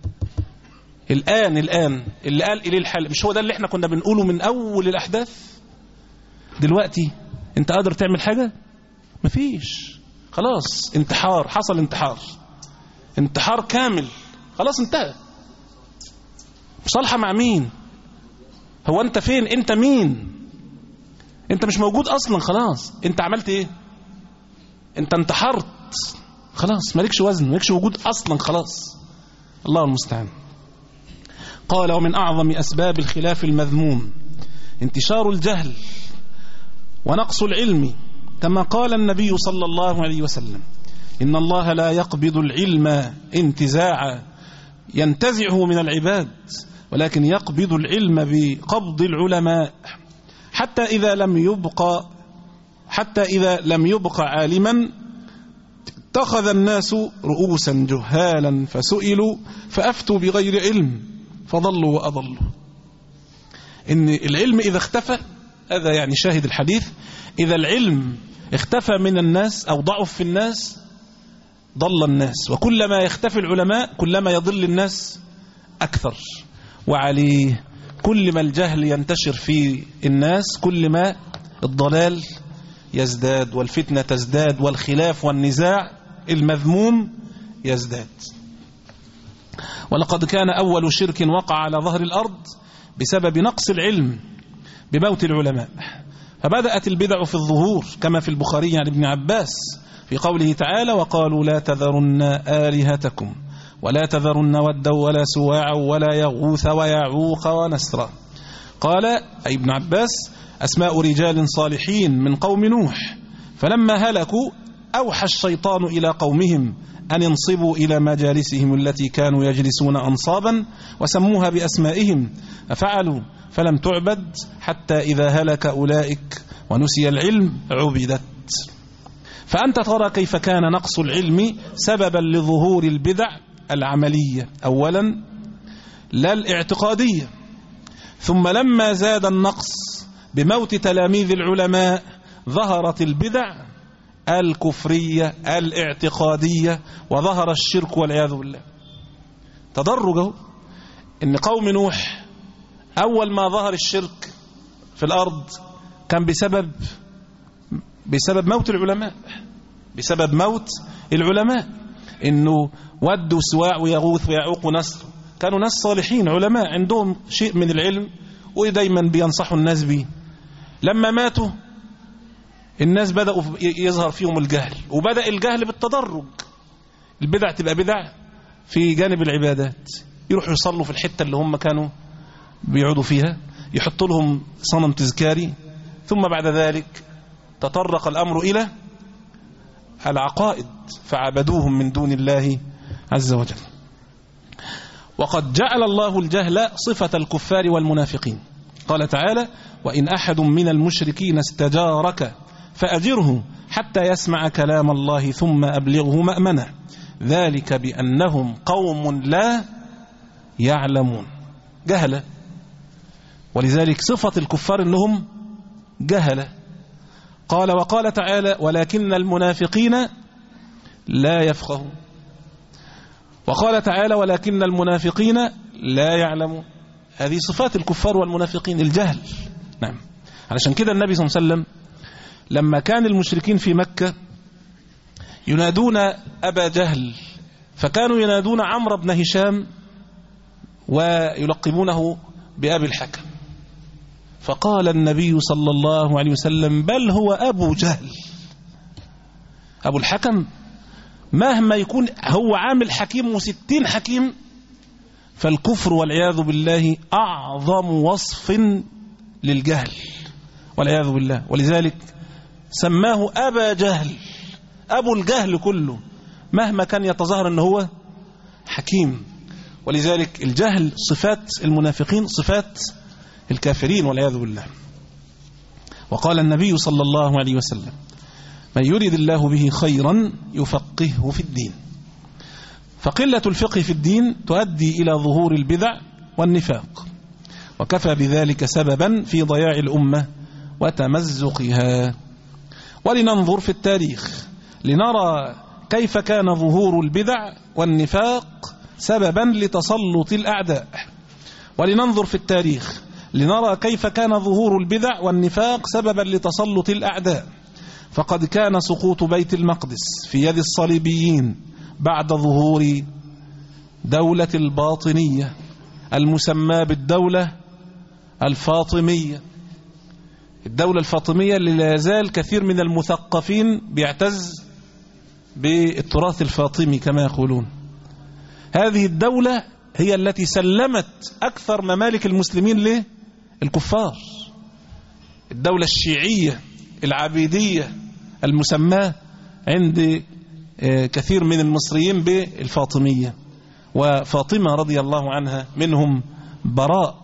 الان الان اللي قال اليه الحال، مش هو ده اللي احنا كنا بنقوله من اول الاحداث؟ دلوقتي انت قادر تعمل حاجة؟ مفيش، خلاص انتحار، حصل انتحار انتحار كامل، خلاص انتهى. مصالحة مع مين؟ هو انت فين؟ انت مين؟ انت مش موجود اصلا، خلاص انت عملت ايه؟ انت انتحرت خلاص، مالكش وزن، مالكش وجود اصلا، خلاص. الله المستعان. قال ومن اعظم اسباب الخلاف المذموم انتشار الجهل ونقص العلم، كما قال النبي صلى الله عليه وسلم إن الله لا يقبض العلم انتزاعا ينتزعه من العباد، ولكن يقبض العلم بقبض العلماء، حتى إذا لم يبقى حتى إذا لم يبقى عالما اتخذ الناس رؤوسا جهالا فسئلوا فأفتوا بغير علم فضلوا وأضلوا. إن العلم إذا اختفى، هذا يعني شاهد الحديث، إذا العلم اختفى من الناس أو ضعف في الناس ضل الناس، وكلما يختفي العلماء كلما يضل الناس أكثر. وعليه كل ما الجهل ينتشر في الناس كل ما الضلال يزداد والفتنة تزداد والخلاف والنزاع المذموم يزداد. ولقد كان أول شرك وقع على ظهر الأرض بسبب نقص العلم بموت العلماء، فبدأت البدع في الظهور كما في البخاري عن ابن عباس في قوله تعالى: وقالوا لا تذرن آلهتكم ولا تذرن ودا ولا سواعا ولا يغوث ويعوق ونسرا. قال أي ابن عباس: أسماء رجال صالحين من قوم نوح، فلما هلكوا أوحى الشيطان إلى قومهم أن ينصبوا إلى مجالسهم التي كانوا يجلسون أنصابا وسموها بأسمائهم، ففعلوا فلم تعبد حتى إذا هلك أولئك ونسي العلم عبدت. فأنت ترى كيف كان نقص العلم سببا لظهور البدع العملية أولا لا الاعتقادية، ثم لما زاد النقص بموت تلاميذ العلماء ظهرت البدع الكفرية الاعتقادية وظهر الشرك والعياذ بالله. تدرجه إن قوم نوح أول ما ظهر الشرك في الأرض كان بسبب بسبب موت العلماء بسبب موت العلماء إنه ود سواع ويغوث ويعوق ونسر كانوا ناس صالحين علماء عندهم شيء من العلم ودايما بينصحوا الناس به. لما ماتوا الناس بدأوا يظهر فيهم الجهل، وبدأ الجهل بالتدرج. البدع تبقى بدع في جانب العبادات، يروحوا يصلوا في الحتة اللي هم كانوا بيقعدوا فيها، يحطوا لهم صنم تذكاري، ثم بعد ذلك تطرق الأمر إلى العقائد فعبدوهم من دون الله عز وجل. وقد جعل الله الجهل صفة الكفار والمنافقين. قال تعالى: وإن أحد من المشركين استجارك فأجره حتى يسمع كلام الله ثم أبلغه مأمنه ذلك بأنهم قوم لا يعلمون. جهلة، ولذلك صفة الكفار أنهم جهلة. قال وقال تعالى: ولكن المنافقين لا يفقهون. وقال تعالى: ولكن المنافقين لا يعلمون. هذه صفات الكفار والمنافقين، الجهل. نعم. علشان كده النبي صلى الله عليه وسلم لما كان المشركين في مكة ينادون أبا جهل، فكانوا ينادون عمرو بن هشام ويلقبونه بأبي الحكم، فقال النبي صلى الله عليه وسلم: بل هو أبو جهل. أبو الحكم مهما يكون هو عامل حكيم وستين حكيم، فالكفر والعياذ بالله أعظم وصف للجهل والعياذ بالله، ولذلك سماه أبا جهل، أبو الجهل كله، مهما كان يتظاهر أنه هو حكيم. ولذلك الجهل صفات المنافقين، صفات الكافرين والعياذ بالله. وقال النبي صلى الله عليه وسلم: من يريد الله به خيرا يفقهه في الدين. فقلة الفقه في الدين تؤدي إلى ظهور البدع والنفاق، وكفى بذلك سببا في ضياع الأمة وتمزقها. ولننظر في التاريخ لنرى كيف كان ظهور البدع والنفاق سببا لتسلط الأعداء. ولننظر في التاريخ لنرى كيف كان ظهور البدع والنفاق سببا لتسلط الأعداء. فقد كان سقوط بيت المقدس في يد الصليبيين بعد ظهور دولة الباطنية المسمى بالدولة الفاطمية. الدولة الفاطمية اللي لا يزال كثير من المثقفين بيعتز بالتراث الفاطمي كما يقولون. هذه الدولة هي التي سلمت أكثر ممالك المسلمين للكفار. الدولة الشيعية العبيدية المسماة عند كثير من المصريين بالفاطمية، وفاطمة رضي الله عنها منهم براء.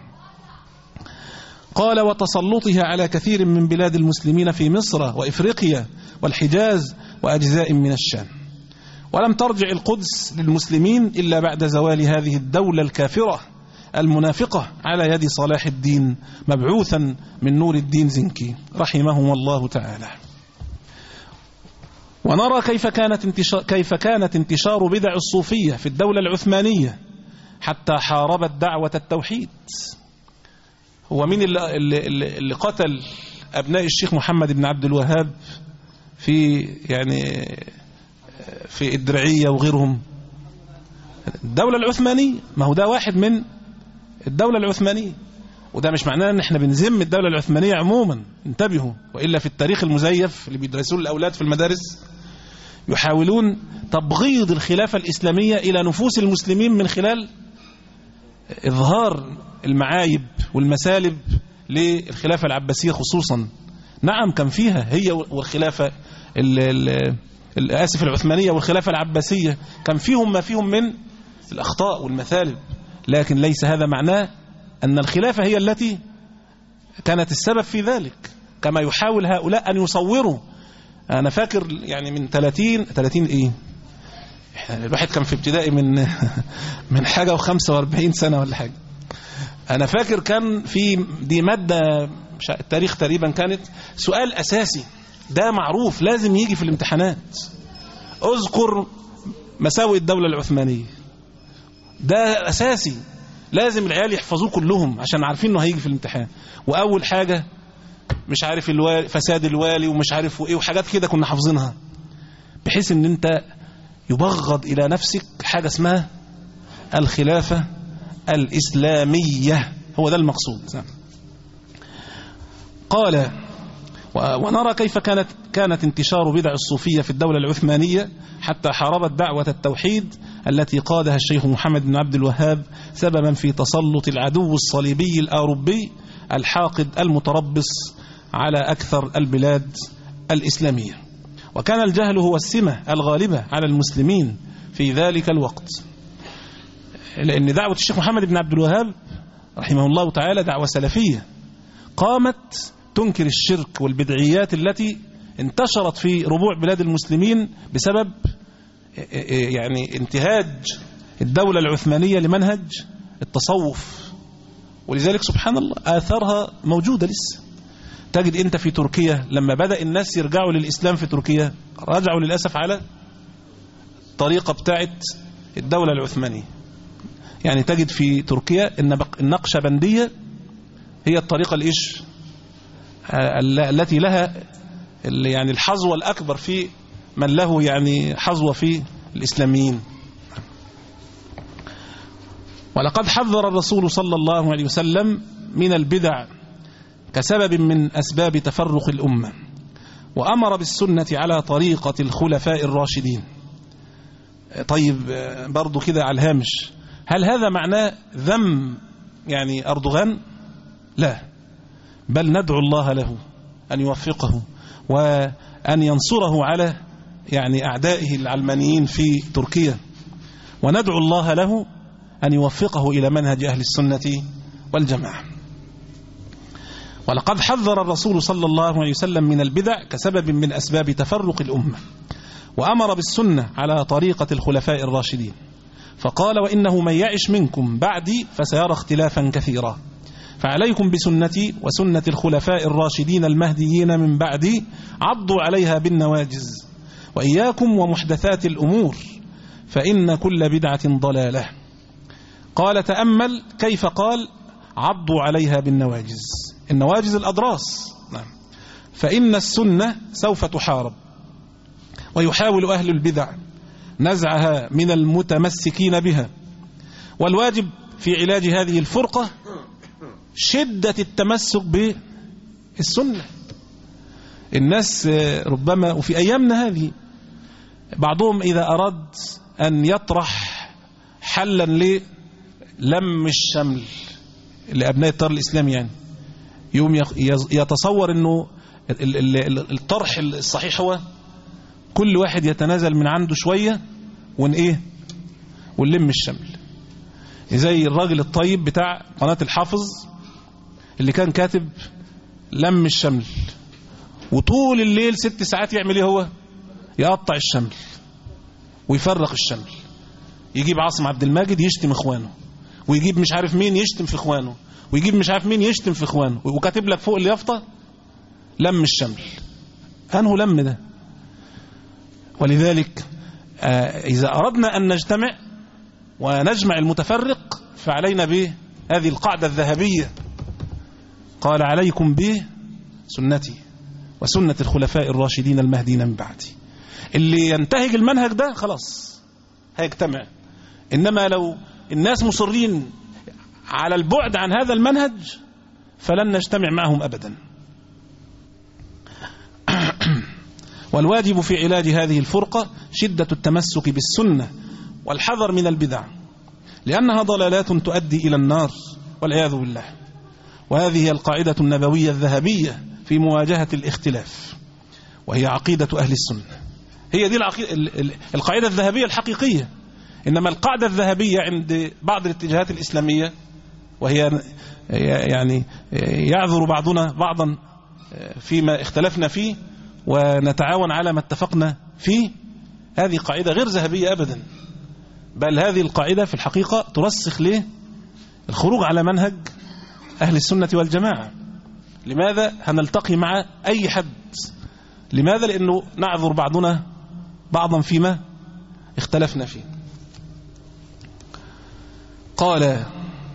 قال وتسلطها على كثير من بلاد المسلمين في مصر وإفريقيا والحجاز وأجزاء من الشام. ولم ترجع القدس للمسلمين إلا بعد زوال هذه الدولة الكافرة المنافقة على يد صلاح الدين مبعوثا من نور الدين زنكي رحمه الله تعالى. ونرى كيف كانت انتشار, كيف كانت انتشار بدع الصوفية في الدولة العثمانية حتى حاربت دعوة التوحيد. هو مين اللي, اللي, اللي قتل أبناء الشيخ محمد بن عبد الوهاب في يعني في الدرعية وغيرهم؟ الدولة العثمانية. ما هو ده واحد من الدولة العثمانية، وده مش معناه ان احنا بنذم الدولة العثمانية عموما، انتبهوا، وإلا في التاريخ المزيف اللي بيدرسوه الأولاد في المدارس يحاولون تبغيض الخلافة الإسلامية إلى نفوس المسلمين من خلال إظهار المعايب والمسالب للخلافة العباسية خصوصا. نعم كان فيها هي والخلافة الآسف العثمانية والخلافة العباسية كان فيهم ما فيهم من الأخطاء والمثالب، لكن ليس هذا معناه أن الخلافة هي التي كانت السبب في ذلك كما يحاول هؤلاء أن يصوروا. أنا فاكر يعني من ثلاثين ثلاثين إيه الواحد كان في ابتدائي من من حاجة وخمسة واربعين سنة ولا حاجة. أنا فاكر كان في دي مادة التاريخ تقريبا كانت سؤال أساسي ده معروف لازم يجي في الامتحانات، اذكر مساوئ الدولة العثمانية. ده أساسي لازم العيال يحفظوه كلهم عشان عارفين انه هيجي في الامتحان. وأول حاجة مش عارف الوالي فساد الوالي ومش عارف ايه وحاجات كده كنا حافظينها، بحيث ان انت يبغض الى نفسك حاجة اسمها الخلافة الإسلامية، هو ده المقصود. قال ونرى كيف كانت كانت انتشار بدع الصوفية في الدولة العثمانية حتى حاربت دعوة التوحيد التي قادها الشيخ محمد بن عبد الوهاب سببا في تسلط العدو الصليبي الأوروبي الحاقد المتربص على أكثر البلاد الإسلامية. وكان الجهل هو السمة الغالبة على المسلمين في ذلك الوقت، لأن دعوة الشيخ محمد بن عبد الوهاب رحمه الله تعالى دعوة سلفية قامت تنكر الشرك والبدعيات التي انتشرت في ربوع بلاد المسلمين بسبب يعني انتهاج الدولة العثمانية لمنهج التصوف. ولذلك سبحان الله آثارها موجودة لسه. تجد انت في تركيا لما بدأ الناس يرجعوا للإسلام في تركيا رجعوا للأسف على الطريقة بتاعت الدولة العثمانية. يعني تجد في تركيا ان النقشبندية هي الطريقة الإيش التي لها يعني الحظوة الأكبر في من له يعني حظوة في الإسلاميين. ولقد حذر الرسول صلى الله عليه وسلم من البدع كسبب من أسباب تفرق الأمة، وأمر بالسنة على طريقة الخلفاء الراشدين. طيب برضو كده على الهامش، هل هذا معناه ذم يعني أردوغان؟ لا، بل ندعو الله له أن يوفقه وأن ينصره على يعني أعدائه العلمانيين في تركيا، وندعو الله له أن يوفقه إلى منهج أهل السنة والجماعة. ولقد حذر الرسول صلى الله عليه وسلم من البدع كسبب من أسباب تفرق الأمة، وأمر بالسنة على طريقة الخلفاء الراشدين، فقال وإنه من يعش منكم بعدي فسيرى اختلافا كثيرا، فعليكم بسنتي وسنة الخلفاء الراشدين المهديين من بعدي عضوا عليها بالنواجز، وإياكم ومحدثات الأمور فإن كل بدعة ضلالة. قال تأمل كيف قال عضوا عليها بالنواجز، النواجز الأضراس، نعم. فإن السنة سوف تحارب، ويحاول أهل البدع نزعها من المتمسكين بها، والواجب في علاج هذه الفرقة شدة التمسك بالسنة. الناس ربما وفي أيامنا هذه بعضهم إذا أراد أن يطرح حلا للم الشمل لأبناء الطار الإسلامي يعني يوم يتصور أنه الطرح الصحيح هو كل واحد يتنازل من عنده شوية ون إيه ونلم الشمل. زي الراجل الطيب بتاع قناة الحافظ اللي كان كاتب لم الشمل، وطول الليل ست ساعات يعمل ايه؟ هو يقطع الشمل ويفرق الشمل. يجيب عاصم عبد الماجد يشتم اخوانه، ويجيب مش عارف مين يشتم في اخوانه، ويجيب مش عارف مين يشتم في اخوانه، وكاتب لك فوق اليافطة لم الشمل. أنه لم ده. ولذلك آه إذا أردنا أن نجتمع ونجمع المتفرق فعلينا بهذه القاعدة الذهبية. قال عليكم به سنتي وسنة الخلفاء الراشدين المهديين من بعدي. اللي ينتهج المنهج ده خلاص هيجتمع. إنما لو الناس مصرين على البعد عن هذا المنهج فلن نجتمع معهم أبدا. والواجب في علاج هذه الفرقة شدة التمسك بالسنة والحذر من البدع، لأنها ضلالات تؤدي إلى النار والعياذ بالله. وهذه هي القاعدة النبوية الذهبية في مواجهة الاختلاف، وهي عقيدة أهل السنة. هي دي القاعدة الذهبية الحقيقية. إنما القاعدة الذهبية عند بعض الاتجاهات الإسلامية، وهي يعني يعذر بعضنا بعضا فيما اختلفنا فيه ونتعاون على ما اتفقنا فيه، هذه قاعدة غير ذهبية أبدا، بل هذه القاعدة في الحقيقة ترسخ ليه الخروج على منهج أهل السنة والجماعة. لماذا هنلتقي مع أي حد؟ لماذا؟ لأنه نعذر بعضنا بعضا فيما اختلفنا فيه. قال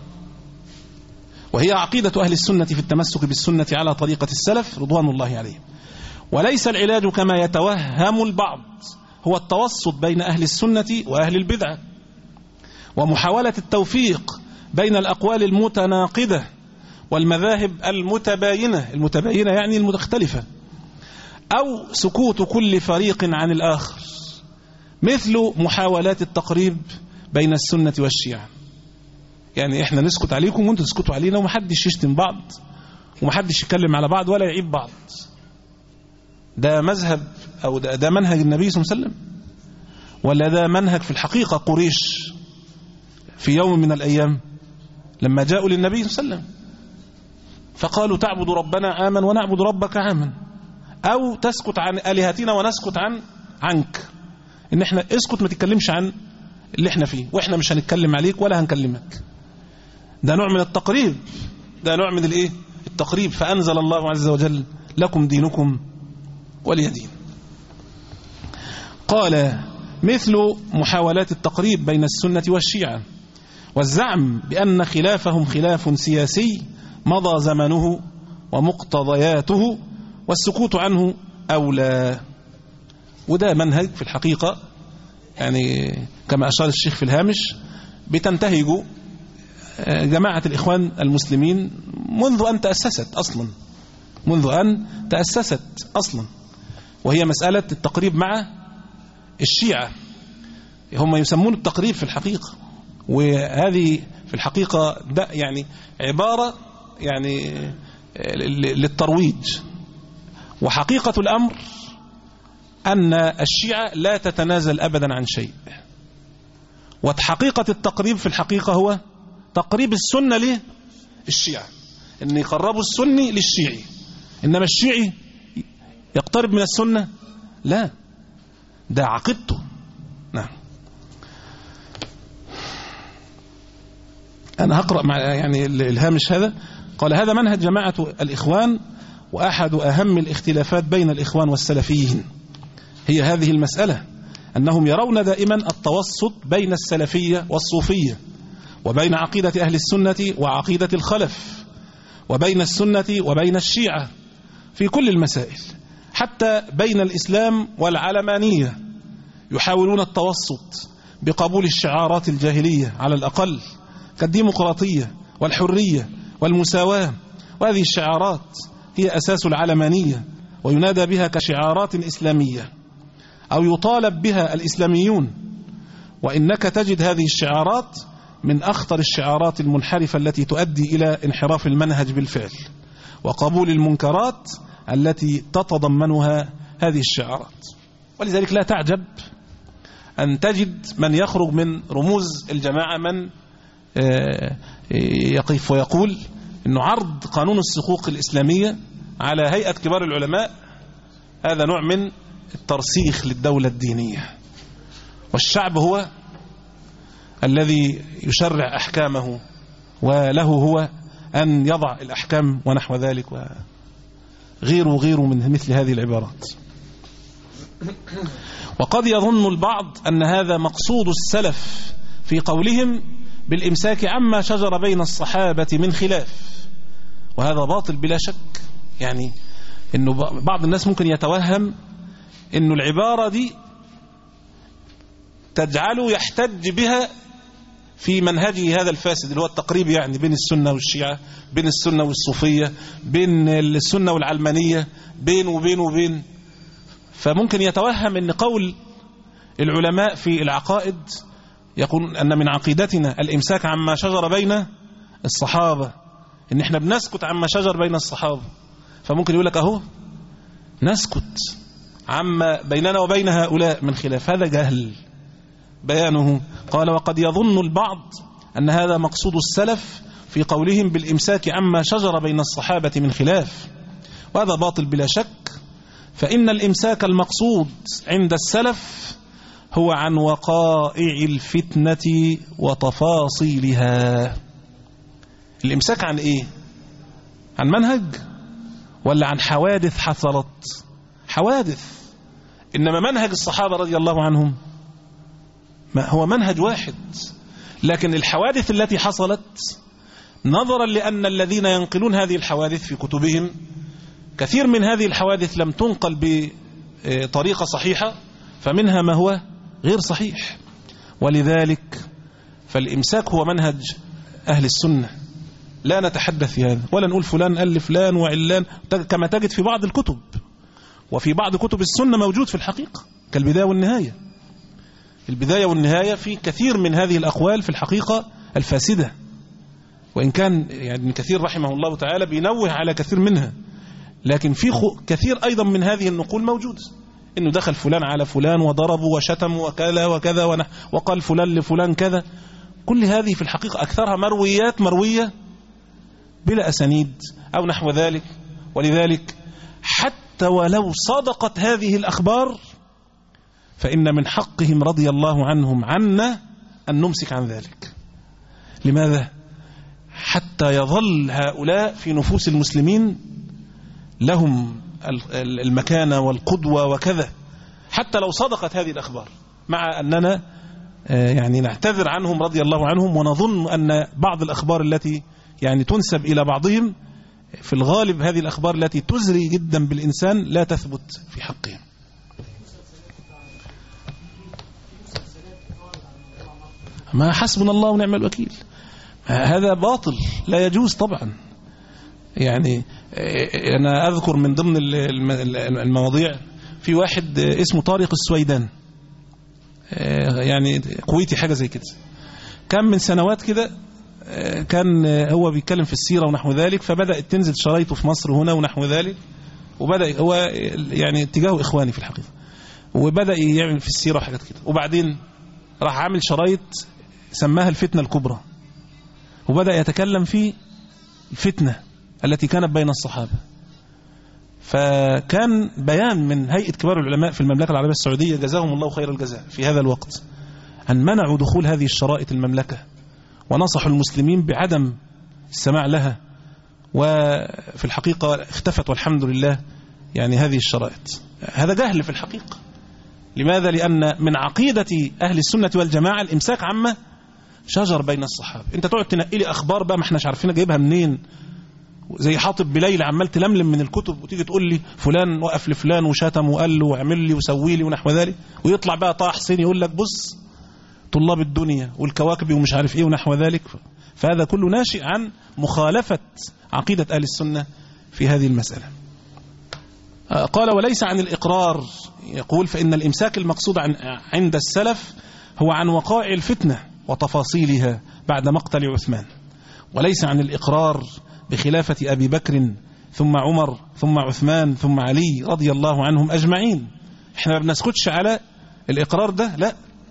وهي عقيدة أهل السنة في التمسك بالسنة على طريقة السلف رضوان الله عليهم. وليس العلاج كما يتوهم البعض هو التوسط بين أهل السنة وأهل البدعة، ومحاولة التوفيق بين الأقوال المتناقضة والمذاهب المتباينة المتباينة يعني المختلفة، أو سكوت كل فريق عن الآخر، مثل محاولات التقريب بين السنة والشيعة. يعني إحنا نسكت عليكم وأنتم تسكتوا علينا، ومحدش يشتم بعض ومحدش يتكلم على بعض ولا يعيب بعض. ده مذهب أو ده, ده منهج النبي صلى الله عليه وسلم، ولا ده منهج في الحقيقة قريش في يوم من الأيام لما جاءوا للنبي صلى الله عليه وسلم فقالوا تعبد ربنا عاما ونعبد ربك عاما، أو تسكت عن آلهتنا ونسكت عن عنك، إن إحنا اسكت ما تتكلمش عن اللي إحنا فيه، وإحنا مش هنتكلم عليك ولا هنكلمك. ده نوع من التقريب، ده نوع من الإيه؟ التقريب. فأنزل الله عز وجل لكم دينكم ولي دين. قال مثل محاولات التقريب بين السنة والشيعة، والزعم بأن خلافهم خلاف سياسي مضى زمنه ومقتضياته والسكوت عنه أولى. وده منهج في الحقيقة يعني كما أشار الشيخ في الهامش بتنتهج جماعة الإخوان المسلمين منذ أن تأسست أصلا منذ أن تأسست أصلا وهي مسألة التقريب مع الشيعة. هم يسمون التقريب في الحقيقة، وهذه في الحقيقة ده يعني عبارة يعني للترويج. وحقيقة الأمر أن الشيعة لا تتنازل أبدا عن شيء. وحقيقة التقريب في الحقيقة هو تقريب السنة للشيعة، أن يقربوا السني للشيعي. إنما الشيعي يقترب من السنة لا، ده عقيدته. نعم. أنا هقرأ مع يعني الهامش هذا. قال هذا منهج جماعة الإخوان، وأحد أهم الاختلافات بين الإخوان والسلفيين هي هذه المسألة، أنهم يرون دائما التوسط بين السلفية والصوفية، وبين عقيدة أهل السنة وعقيدة الخلف، وبين السنة وبين الشيعة في كل المسائل، حتى بين الإسلام والعلمانية يحاولون التوسط بقبول الشعارات الجاهلية على الأقل كالديمقراطية والحرية والمساواة. وهذه الشعارات هي أساس العلمانية، وينادى بها كشعارات إسلامية أو يطالب بها الإسلاميون. وإنك تجد هذه الشعارات من أخطر الشعارات المنحرفة التي تؤدي إلى انحراف المنهج بالفعل وقبول المنكرات التي تتضمنها هذه الشعارات. ولذلك لا تعجب أن تجد من يخرج من رموز الجماعة من يقف ويقول أنه عرض قانون الصكوك الإسلامية على هيئة كبار العلماء هذا نوع من الترسيخ للدولة الدينية، والشعب هو الذي يشرع أحكامه وله هو أن يضع الأحكام ونحو ذلك وغيره غيره من مثل هذه العبارات. وقد يظن البعض أن هذا مقصود السلف في قولهم بالإمساك عما شجر بين الصحابة من خلاف، وهذا باطل بلا شك. يعني إنه بعض الناس ممكن يتوهم إنه العبارة دي تجعله يحتج بها في منهجه هذا الفاسد اللي هو التقريب يعني بين السنة والشيعة، بين السنة والصوفية، بين السنة والعلمانية، بين وبين وبين. فممكن يتوهم ان قول العلماء في العقائد يقول ان من عقيدتنا الامساك عما شجر بين الصحابة، ان احنا بنسكت عما شجر بين الصحابة. فممكن يقول لك اهو نسكت عما بيننا وبين هؤلاء من خلاف. هذا جهل. بيانه قال وقد يظن البعض أن هذا مقصود السلف في قولهم بالإمساك عما شجر بين الصحابة من خلاف، وهذا باطل بلا شك. فإن الإمساك المقصود عند السلف هو عن وقائع الفتنة وتفاصيلها. الإمساك عن إيه؟ عن منهج ولا عن حوادث حصلت؟ حوادث. إنما منهج الصحابة رضي الله عنهم ما هو منهج واحد، لكن الحوادث التي حصلت نظرا لأن الذين ينقلون هذه الحوادث في كتبهم كثير من هذه الحوادث لم تنقل بطريقة صحيحة، فمنها ما هو غير صحيح. ولذلك فالإمساك هو منهج أهل السنة. لا نتحدث في هذا ولا نقول فلان قال فلان وعلان كما تجد في بعض الكتب، وفي بعض كتب السنة موجود في الحقيقة كالبداية والنهاية. البداية والنهاية في كثير من هذه الأقوال في الحقيقة الفاسدة، وإن كان يعني ابن كثير رحمه الله تعالى بينوه على كثير منها، لكن في كثير أيضا من هذه النقول موجود، إنه دخل فلان على فلان وضربوا وشتموا وكذا وكذا وقال فلان لفلان كذا. كل هذه في الحقيقة أكثرها مرويات مروية بلا أسانيد أو نحو ذلك. ولذلك حتى ولو صدقت هذه الأخبار فإن من حقهم رضي الله عنهم عنا أن نمسك عن ذلك. لماذا؟ حتى يظل هؤلاء في نفوس المسلمين لهم المكانة والقدوة وكذا، حتى لو صدقت هذه الأخبار، مع أننا يعني نعتذر عنهم رضي الله عنهم، ونظن أن بعض الأخبار التي يعني تنسب إلى بعضهم في الغالب هذه الأخبار التي تزري جدا بالإنسان لا تثبت في حقهم. ما حسبنا الله ونعم الوكيل، هذا باطل لا يجوز طبعا. يعني أنا أذكر من ضمن المواضيع في واحد اسمه طارق السويدان، يعني كويتي حاجة زي كده، كان من سنوات كده كان هو بيتكلم في السيرة ونحو ذلك، فبدأت تنزل شرايطه في مصر هنا ونحو ذلك، وبدأ هو يعني اتجاهه إخواني في الحقيقة، وبدأ يعمل في السيرة وحاجات كده، وبعدين راح عامل شرايط سماها الفتنة الكبرى، وبدأ يتكلم في الفتنة التي كانت بين الصحابة. فكان بيان من هيئة كبار العلماء في المملكة العربية السعودية جزاهم الله خير الجزاء في هذا الوقت أن منعوا دخول هذه الشرائط المملكة، ونصحوا المسلمين بعدم السماع لها، وفي الحقيقة اختفت والحمد لله يعني هذه الشرائط. هذا جهل في الحقيقة. لماذا؟ لأن من عقيدة أهل السنة والجماعة الإمساك عما شجر بين الصحابة. انت تقعد تنقلي أخبار بقى ما احناش عارفين جايبها منين، زي حاطب بليل عمال تلملم من الكتب، وتيجي تقول لي فلان وقف لفلان وشتم وقال له وعمل لي وسوي لي ونحو ذلك، ويطلع بقى طه حسين يقول لك بص طلاب الدنيا والكواكب ومش عارف ايه ونحو ذلك. فهذا كله ناشئ عن مخالفة عقيدة أهل السنة في هذه المسألة. قال وليس عن الإقرار، يقول فإن الإمساك المقصود عن عند السلف هو عن وقائع الفتنة وتفاصيلها بعد مقتل عثمان، وليس عن الإقرار بخلافة أبي بكر ثم عمر ثم عثمان ثم علي رضي الله عنهم أجمعين. احنا ما بنسكتش على الإقرار ده، لا،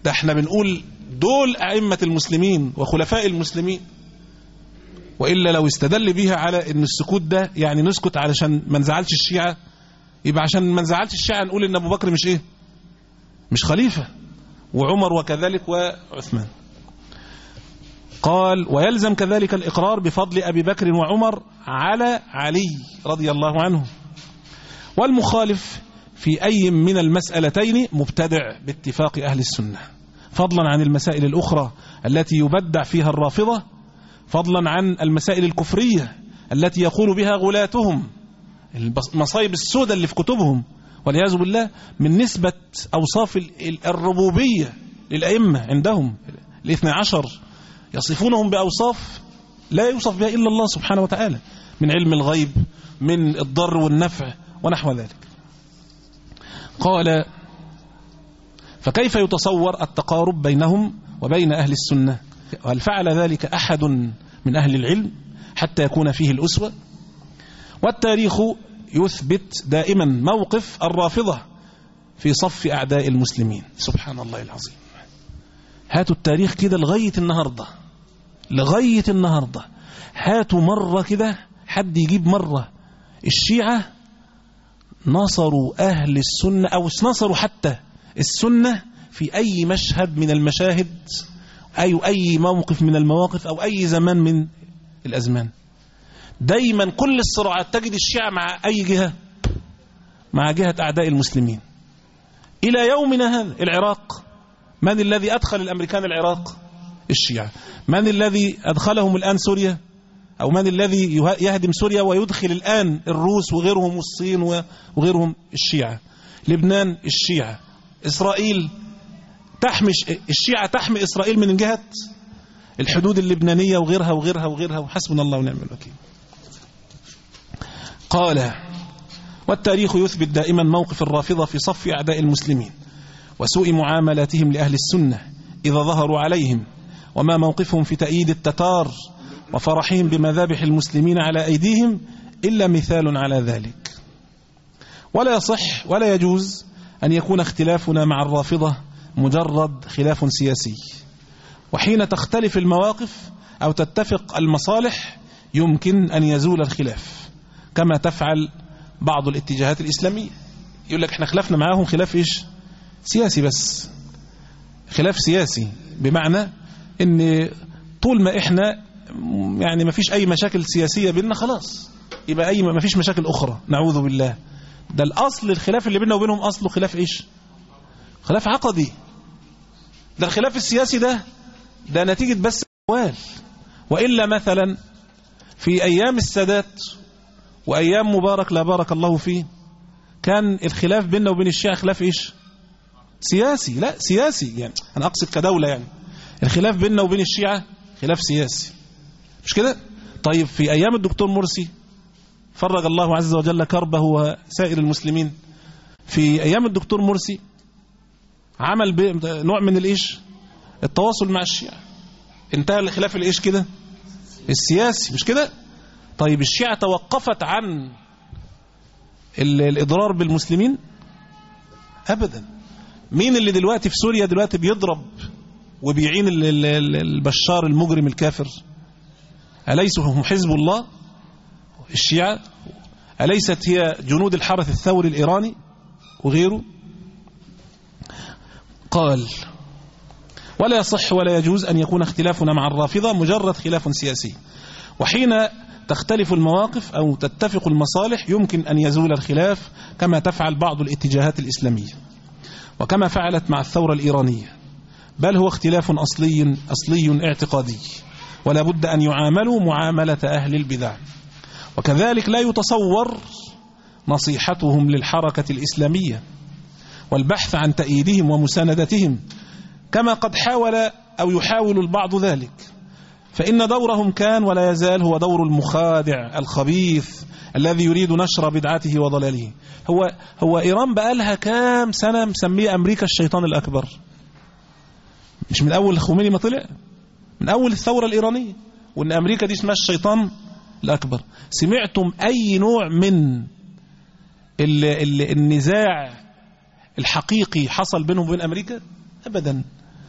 ده احنا بنقول دول أئمة المسلمين وخلفاء المسلمين، وإلا لو استدل بيها على ان السكوت ده يعني نسكت علشان ما نزعلش الشيعة، يبقى عشان ما نزعلش الشيعة نقول ان ابو بكر مش ايه، مش خليفة، وعمر وكذلك وعثمان. قال ويلزم كذلك الإقرار بفضل أبي بكر وعمر على علي رضي الله عنه، والمخالف في أي من المسألتين مبتدع باتفاق أهل السنة، فضلا عن المسائل الأخرى التي يبدع فيها الرافضة، فضلا عن المسائل الكفرية التي يقول بها غلاتهم، المصايب السوداء اللي في كتبهم والعياذ بالله، من نسبة أوصاف الربوبية للأئمة عندهم الاثنى عشر، يصفونهم بأوصاف لا يوصف بها إلا الله سبحانه وتعالى، من علم الغيب، من الضر والنفع ونحو ذلك. قال فكيف يتصور التقارب بينهم وبين أهل السنة؟ هل فعل ذلك أحد من أهل العلم حتى يكون فيه الأسوة؟ والتاريخ يثبت دائما موقف الرافضة في صف أعداء المسلمين. سبحان الله العظيم. هاتوا التاريخ كده لغاية النهاردة، لغاية النهاردة هاتوا مرة كده حد يجيب مرة الشيعة نصروا أهل السنة أو نصروا حتى السنة في أي مشهد من المشاهد، أي أي موقف من المواقف، أو أي زمان من الأزمان. دايما كل الصراعات تجد الشيعة مع أي جهة، مع جهة أعداء المسلمين إلى يومنا هذا. العراق، من الذي أدخل الأمريكان العراق؟ الشيعة. من الذي أدخلهم الآن سوريا، أو من الذي يهدم سوريا ويدخل الآن الروس وغيرهم والصين وغيرهم؟ الشيعة. لبنان الشيعة. إسرائيل تحمي الشيعة تحمي إسرائيل من جهة الحدود اللبنانية وغيرها وغيرها وغيرها، وحسبنا الله ونعم الوكيل. قال والتاريخ يثبت دائما موقف الرافضة في صف أعداء المسلمين وسوء معاملاتهم لأهل السنة إذا ظهروا عليهم، وما موقفهم في تأييد التتار وفرحهم بمذابح المسلمين على أيديهم إلا مثال على ذلك. ولا يصح ولا يجوز أن يكون اختلافنا مع الرافضة مجرد خلاف سياسي، وحين تختلف المواقف أو تتفق المصالح يمكن أن يزول الخلاف، كما تفعل بعض الاتجاهات الإسلامية. يقول لك احنا خلافنا معاهم خلاف إيش؟ سياسي، بس خلاف سياسي بمعنى ان طول ما احنا يعني ما فيش اي مشاكل سياسية بيننا خلاص يبقى اي ما فيش مشاكل اخرى، نعوذ بالله. ده الاصل الخلاف اللي بيننا وبينهم اصله خلاف ايش؟ خلاف عقدي. ده الخلاف السياسي ده ده نتيجة بس أقوال، وإلا مثلا في أيام السادات وأيام مبارك لا بارك الله فيه كان الخلاف بيننا وبين الشيعة خلاف إيش؟ سياسي. لا سياسي يعني أنا أقصد كدولة، يعني الخلاف بيننا وبين الشيعة خلاف سياسي، مش كده؟ طيب في أيام الدكتور مرسي فرج الله عز وجل كربه وسائر المسلمين، في أيام الدكتور مرسي عمل نوع من الإيش؟ التواصل مع الشيعة، انتهى الخلاف الإيش كده؟ السياسي، مش كده؟ طيب الشيعة توقفت عن الإضرار بالمسلمين؟ أبدا. مين اللي دلوقتي في سوريا دلوقتي بيضرب وبيعين البشار المجرم الكافر؟ أليسوا هم حزب الله الشيعة؟ أليست هي جنود الحرس الثوري الإيراني وغيره؟ قال ولا يصح ولا يجوز أن يكون اختلافنا مع الرافضة مجرد خلاف سياسي، وحين تختلف المواقف أو تتفق المصالح يمكن أن يزول الخلاف، كما تفعل بعض الاتجاهات الإسلامية وكما فعلت مع الثورة الإيرانية، بل هو اختلاف أصلي أصلي اعتقادي، ولا بد أن يعاملوا معاملة أهل البدع. وكذلك لا يتصور نصيحتهم للحركة الإسلامية والبحث عن تأييدهم ومساندتهم كما قد حاول أو يحاول البعض ذلك، فإن دورهم كان ولا يزال هو دور المخادع الخبيث الذي يريد نشر بدعته وضلاله. هو هو إيران بقى لها كام سنة مسميه أمريكا الشيطان الأكبر، مش من أول الخميني ما طلع، من أول الثورة الإيرانية، وإن أمريكا دي اسمها الشيطان الأكبر. سمعتم أي نوع من ال ال النزاع الحقيقي حصل بينهم وبين أمريكا؟ أبدا.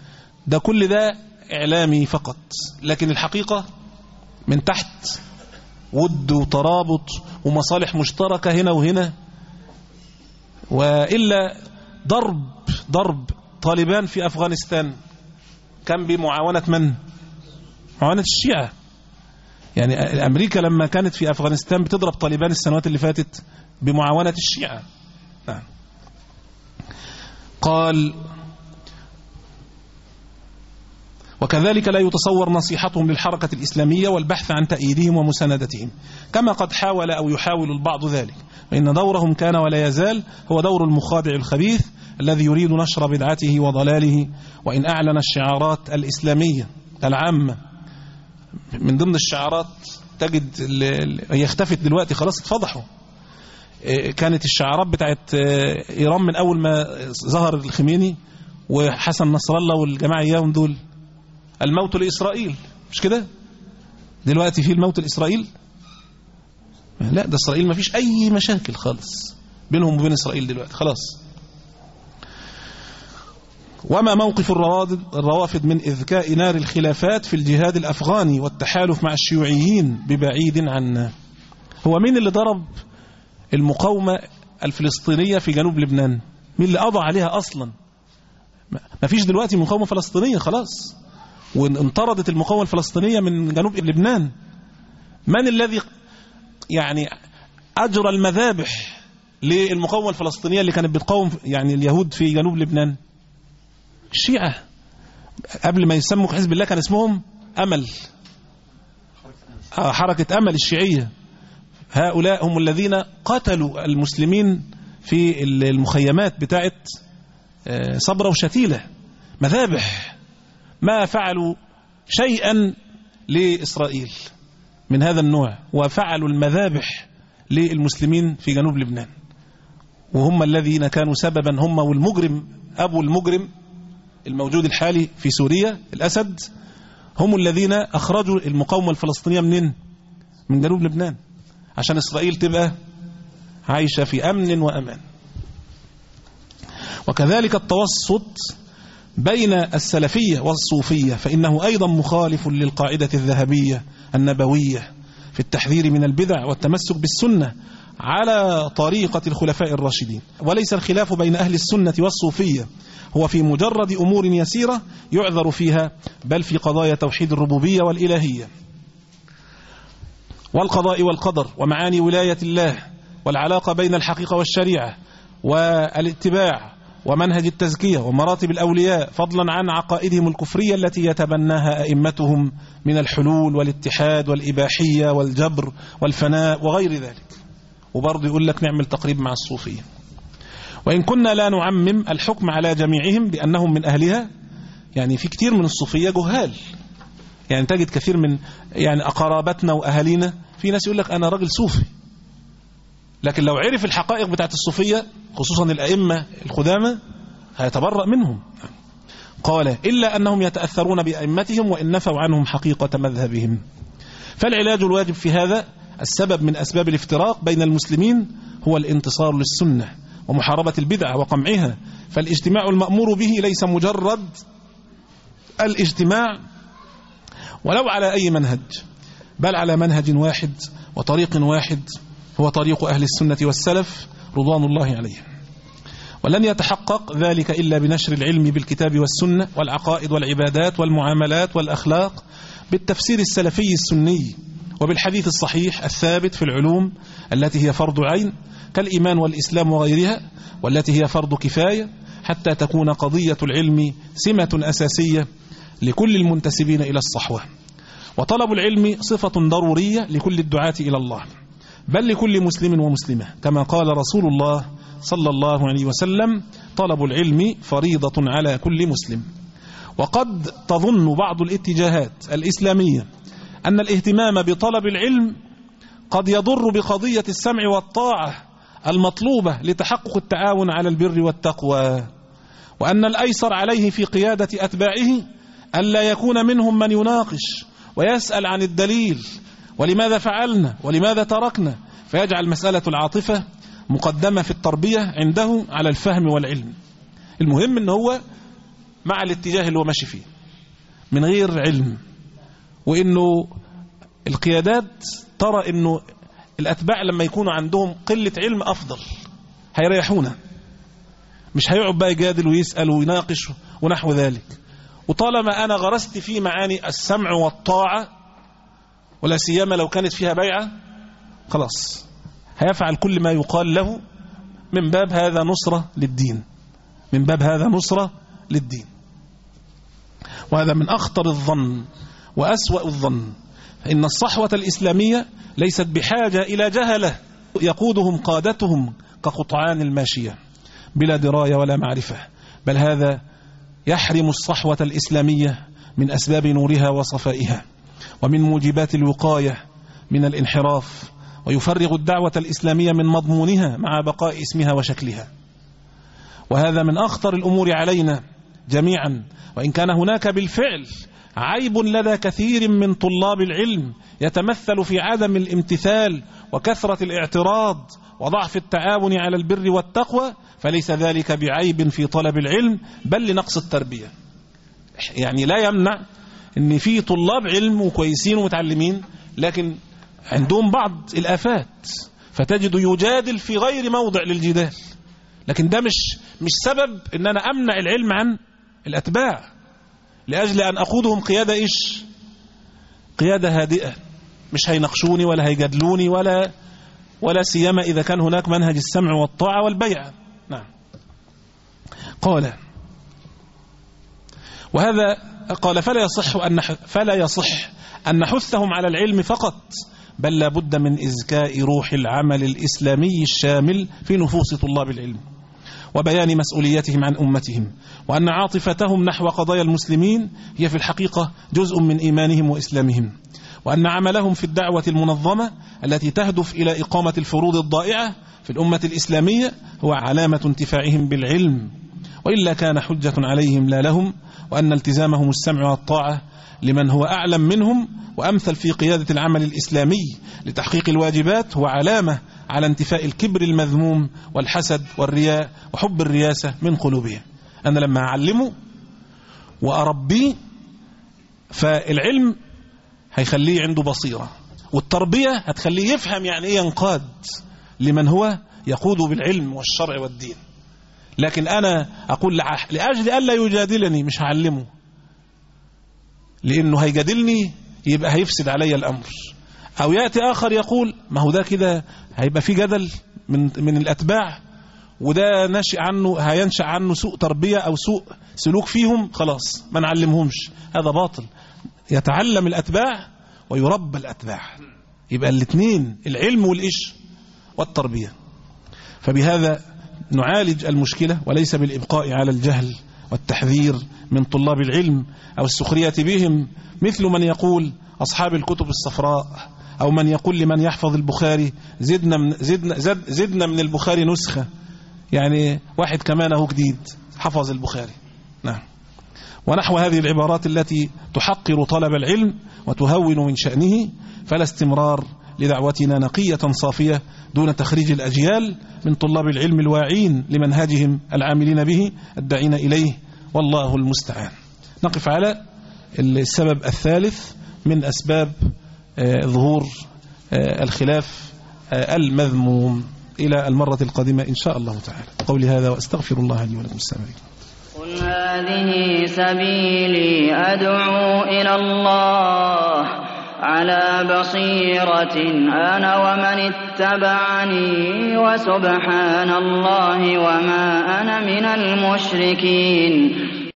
ده كل ده إعلامي فقط، لكن الحقيقة من تحت ود وترابط ومصالح مشتركة هنا وهنا. وإلا ضرب ضرب طالبان في أفغانستان كان بمعاونة من؟ معاونة الشيعة. يعني أمريكا لما كانت في أفغانستان بتضرب طالبان السنوات اللي فاتت بمعاونة الشيعة. نعم. قال: وكذلك لا يتصور نصيحتهم للحركة الإسلامية والبحث عن تأييدهم ومساندتهم، كما قد حاول أو يحاول البعض ذلك، وإن دورهم كان ولا يزال هو دور المخادع الخبيث الذي يريد نشر بدعته وضلاله، وإن أعلن الشعارات الإسلامية العامة. من ضمن الشعارات تجد هي اختفت دلوقتي خلاص، اتفضحوا. كانت الشعارات بتاعت إيران من أول ما ظهر الخميني وحسن نصر الله والجماعة إياهم دول: الموت لإسرائيل، مش كده؟ دلوقتي في الموت لإسرائيل؟ لا، ده إسرائيل ما فيش أي مشاكل خالص بينهم وبين إسرائيل دلوقتي خلاص. وما موقف الروافض من إذكاء نار الخلافات في الجهاد الأفغاني والتحالف مع الشيوعيين ببعيد عنا؟ هو مين اللي ضرب المقاومة الفلسطينية في جنوب لبنان؟ مين اللي قضى عليها أصلا؟ ما فيش دلوقتي مقاومة فلسطينية خلاص، وانطردت المقاومة الفلسطينية من جنوب لبنان. من الذي يعني أجرى المذابح للمقاومة الفلسطينية اللي كانت بتقاوم يعني اليهود في جنوب لبنان؟ الشيعة. قبل ما يسموا حزب الله كان اسمهم أمل، حركة أمل الشيعية. هؤلاء هم الذين قتلوا المسلمين في المخيمات بتاعت صبرا وشتيلة، مذابح. ما فعلوا شيئا لإسرائيل من هذا النوع، وفعلوا المذابح للمسلمين في جنوب لبنان، وهم الذين كانوا سببا، هم والمجرم أبو المجرم الموجود الحالي في سوريا الأسد، هم الذين أخرجوا المقاومة الفلسطينية منين؟ من جنوب لبنان، عشان إسرائيل تبقى عايشة في أمن وأمان. وكذلك التوسط بين السلفية والصوفية، فإنه أيضا مخالف للقاعدة الذهبية النبوية في التحذير من البدع والتمسك بالسنة على طريقة الخلفاء الراشدين. وليس الخلاف بين أهل السنة والصوفية هو في مجرد أمور يسيرة يعذر فيها، بل في قضايا توحيد الربوبية والإلهية والقضاء والقدر ومعاني ولاية الله، والعلاقة بين الحقيقة والشريعة، والاتباع، ومنهج التزكية، ومراتب الأولياء، فضلا عن عقائدهم الكفرية التي يتبناها أئمتهم من الحلول والاتحاد والإباحية والجبر والفناء وغير ذلك. وبرضه يقول لك نعمل تقريب مع الصوفية. وإن كنا لا نعمم الحكم على جميعهم بأنهم من أهلها، يعني في كتير من الصوفية جهال، يعني تجد كثير من يعني أقرابتنا وأهالينا في ناس يقول لك أنا راجل صوفي، لكن لو عرف الحقائق بتاعت الصوفية خصوصا الأئمة القدامى هيتبرأ منهم. قال: إلا أنهم يتأثرون بأئمتهم وإن نفوا عنهم حقيقة مذهبهم. فالعلاج الواجب في هذا السبب من أسباب الافتراق بين المسلمين هو الانتصار للسنة ومحاربة البدع وقمعها. فالاجتماع المأمور به ليس مجرد الاجتماع ولو على أي منهج، بل على منهج واحد وطريق واحد هو طريق أهل السنة والسلف رضوان الله عليهم. ولن يتحقق ذلك إلا بنشر العلم بالكتاب والسنة والعقائد والعبادات والمعاملات والأخلاق بالتفسير السلفي السني، وبالحديث الصحيح الثابت في العلوم التي هي فرض عين كالإيمان والإسلام وغيرها، والتي هي فرض كفاية، حتى تكون قضية العلم سمة أساسية لكل المنتسبين إلى الصحوة. وطلب العلم صفة ضرورية لكل الدعاة إلى الله، بل لكل مسلم ومسلمة، كما قال رسول الله صلى الله عليه وسلم: طلب العلم فريضة على كل مسلم. وقد تظن بعض الاتجاهات الإسلامية أن الاهتمام بطلب العلم قد يضر بقضية السمع والطاعة المطلوبة لتحقق التعاون على البر والتقوى، وأن الأيسر عليه في قيادة أتباعه ألا يكون منهم من يناقش ويسأل عن الدليل، ولماذا فعلنا ولماذا تركنا، فيجعل مسألة العاطفة مقدمة في التربية عنده على الفهم والعلم. المهم أنه هو مع الاتجاه اللي هو ماشي فيه. من غير علم، وإنه القيادات ترى إنه الأتباع لما يكونوا عندهم قلة علم أفضل، هيريحونا، مش هيقعد بقى يجادل ويسأل ويناقش ونحو ذلك. وطالما أنا غرست في معاني السمع والطاعة، ولا سيما لو كانت فيها بيعة، خلاص هيفعل كل ما يقال له من باب هذا نصرة للدين، من باب هذا نصرة للدين. وهذا من أخطر الظن وأسوأ الظن، فإن الصحوة الإسلامية ليست بحاجة إلى جهلة يقودهم قادتهم كقطعان الماشية بلا دراية ولا معرفة، بل هذا يحرم الصحوة الإسلامية من أسباب نورها وصفائها ومن موجبات الوقاية من الانحراف، ويفرغ الدعوة الإسلامية من مضمونها مع بقاء اسمها وشكلها. وهذا من أخطر الأمور علينا جميعا، وإن كان هناك بالفعل عيب لدى كثير من طلاب العلم يتمثل في عدم الامتثال وكثرة الاعتراض وضعف التعاون على البر والتقوى، فليس ذلك بعيب في طلب العلم، بل لنقص التربية. يعني لا يمنع ان في طلاب علم وكويسين ومتعلمين، لكن عندهم بعض الآفات، فتجد يجادل في غير موضع للجدال، لكن ده مش مش سبب ان انا امنع العلم عن الاتباع لاجل ان اقودهم قيادة ايش قيادة هادئة، مش هيناقشوني ولا هيجادلوني ولا ولا سيما اذا كان هناك منهج السمع والطاعة والبيعة. نعم. قال وهذا قال فلا يصح ان فلا يصح ان نحثهم على العلم فقط، بل لا بد من إزكاء روح العمل الإسلامي الشامل في نفوس طلاب العلم، وبيان مسؤوليتهم عن أمتهم، وأن عاطفتهم نحو قضايا المسلمين هي في الحقيقة جزء من إيمانهم وإسلامهم، وأن عملهم في الدعوة المنظمة التي تهدف إلى إقامة الفروض الضائعة في الأمة الإسلامية هو علامة انتفاعهم بالعلم، وإلا كان حجة عليهم لا لهم، وأن التزامهم السمع والطاعة لمن هو أعلم منهم وأمثل في قيادة العمل الإسلامي لتحقيق الواجبات هو علامة على انتفاء الكبر المذموم والحسد والرياء وحب الرياسة من قلوبهم. أنا لما أعلمه وأربيه، فالعلم هيخليه عنده بصيرة، والتربية هتخليه يفهم يعني إيه ينقاد لمن هو يقود بالعلم والشرع والدين. لكن أنا أقول لأجل ألا يجادلني مش هعلمه، لأنه هيجادلني يبقى هيفسد علي الأمر. أو يأتي آخر يقول ما هو ده كده هيبقى في جدل من من الأتباع، وده ناشئ عنه هينشأ عنه سوء تربية أو سوء سلوك فيهم، خلاص ما نعلمهمش. هذا باطل. يتعلم الأتباع ويربى الأتباع، يبقى الاثنين العلم والإيش والتربية. فبهذا نعالج المشكلة، وليس بالإبقاء على الجهل والتحذير من طلاب العلم أو السخرية بهم، مثل من يقول أصحاب الكتب الصفراء، أو من يقول لمن يحفظ البخاري زدنا من, زدنا زد زدنا من البخاري نسخة، يعني واحد كمان هو جديد حفظ البخاري. نعم. ونحو هذه العبارات التي تحقر طلب العلم وتهون من شأنه، فلا استمرار لدعوتنا نقية صافية دون تخريج الأجيال من طلاب العلم الواعين لمنهجهم العاملين به الداعين إليه، والله المستعان. نقف على السبب الثالث من أسباب ظهور الخلاف المذموم إلى المرة القادمة إن شاء الله تعالى. قولي هذا وأستغفر الله لي ولكم. السلام عليكم. قل هذه سبيلي أدعو إلى الله على بصيرة أنا ومن اتبعني، وسبحان الله وما أنا من المشركين.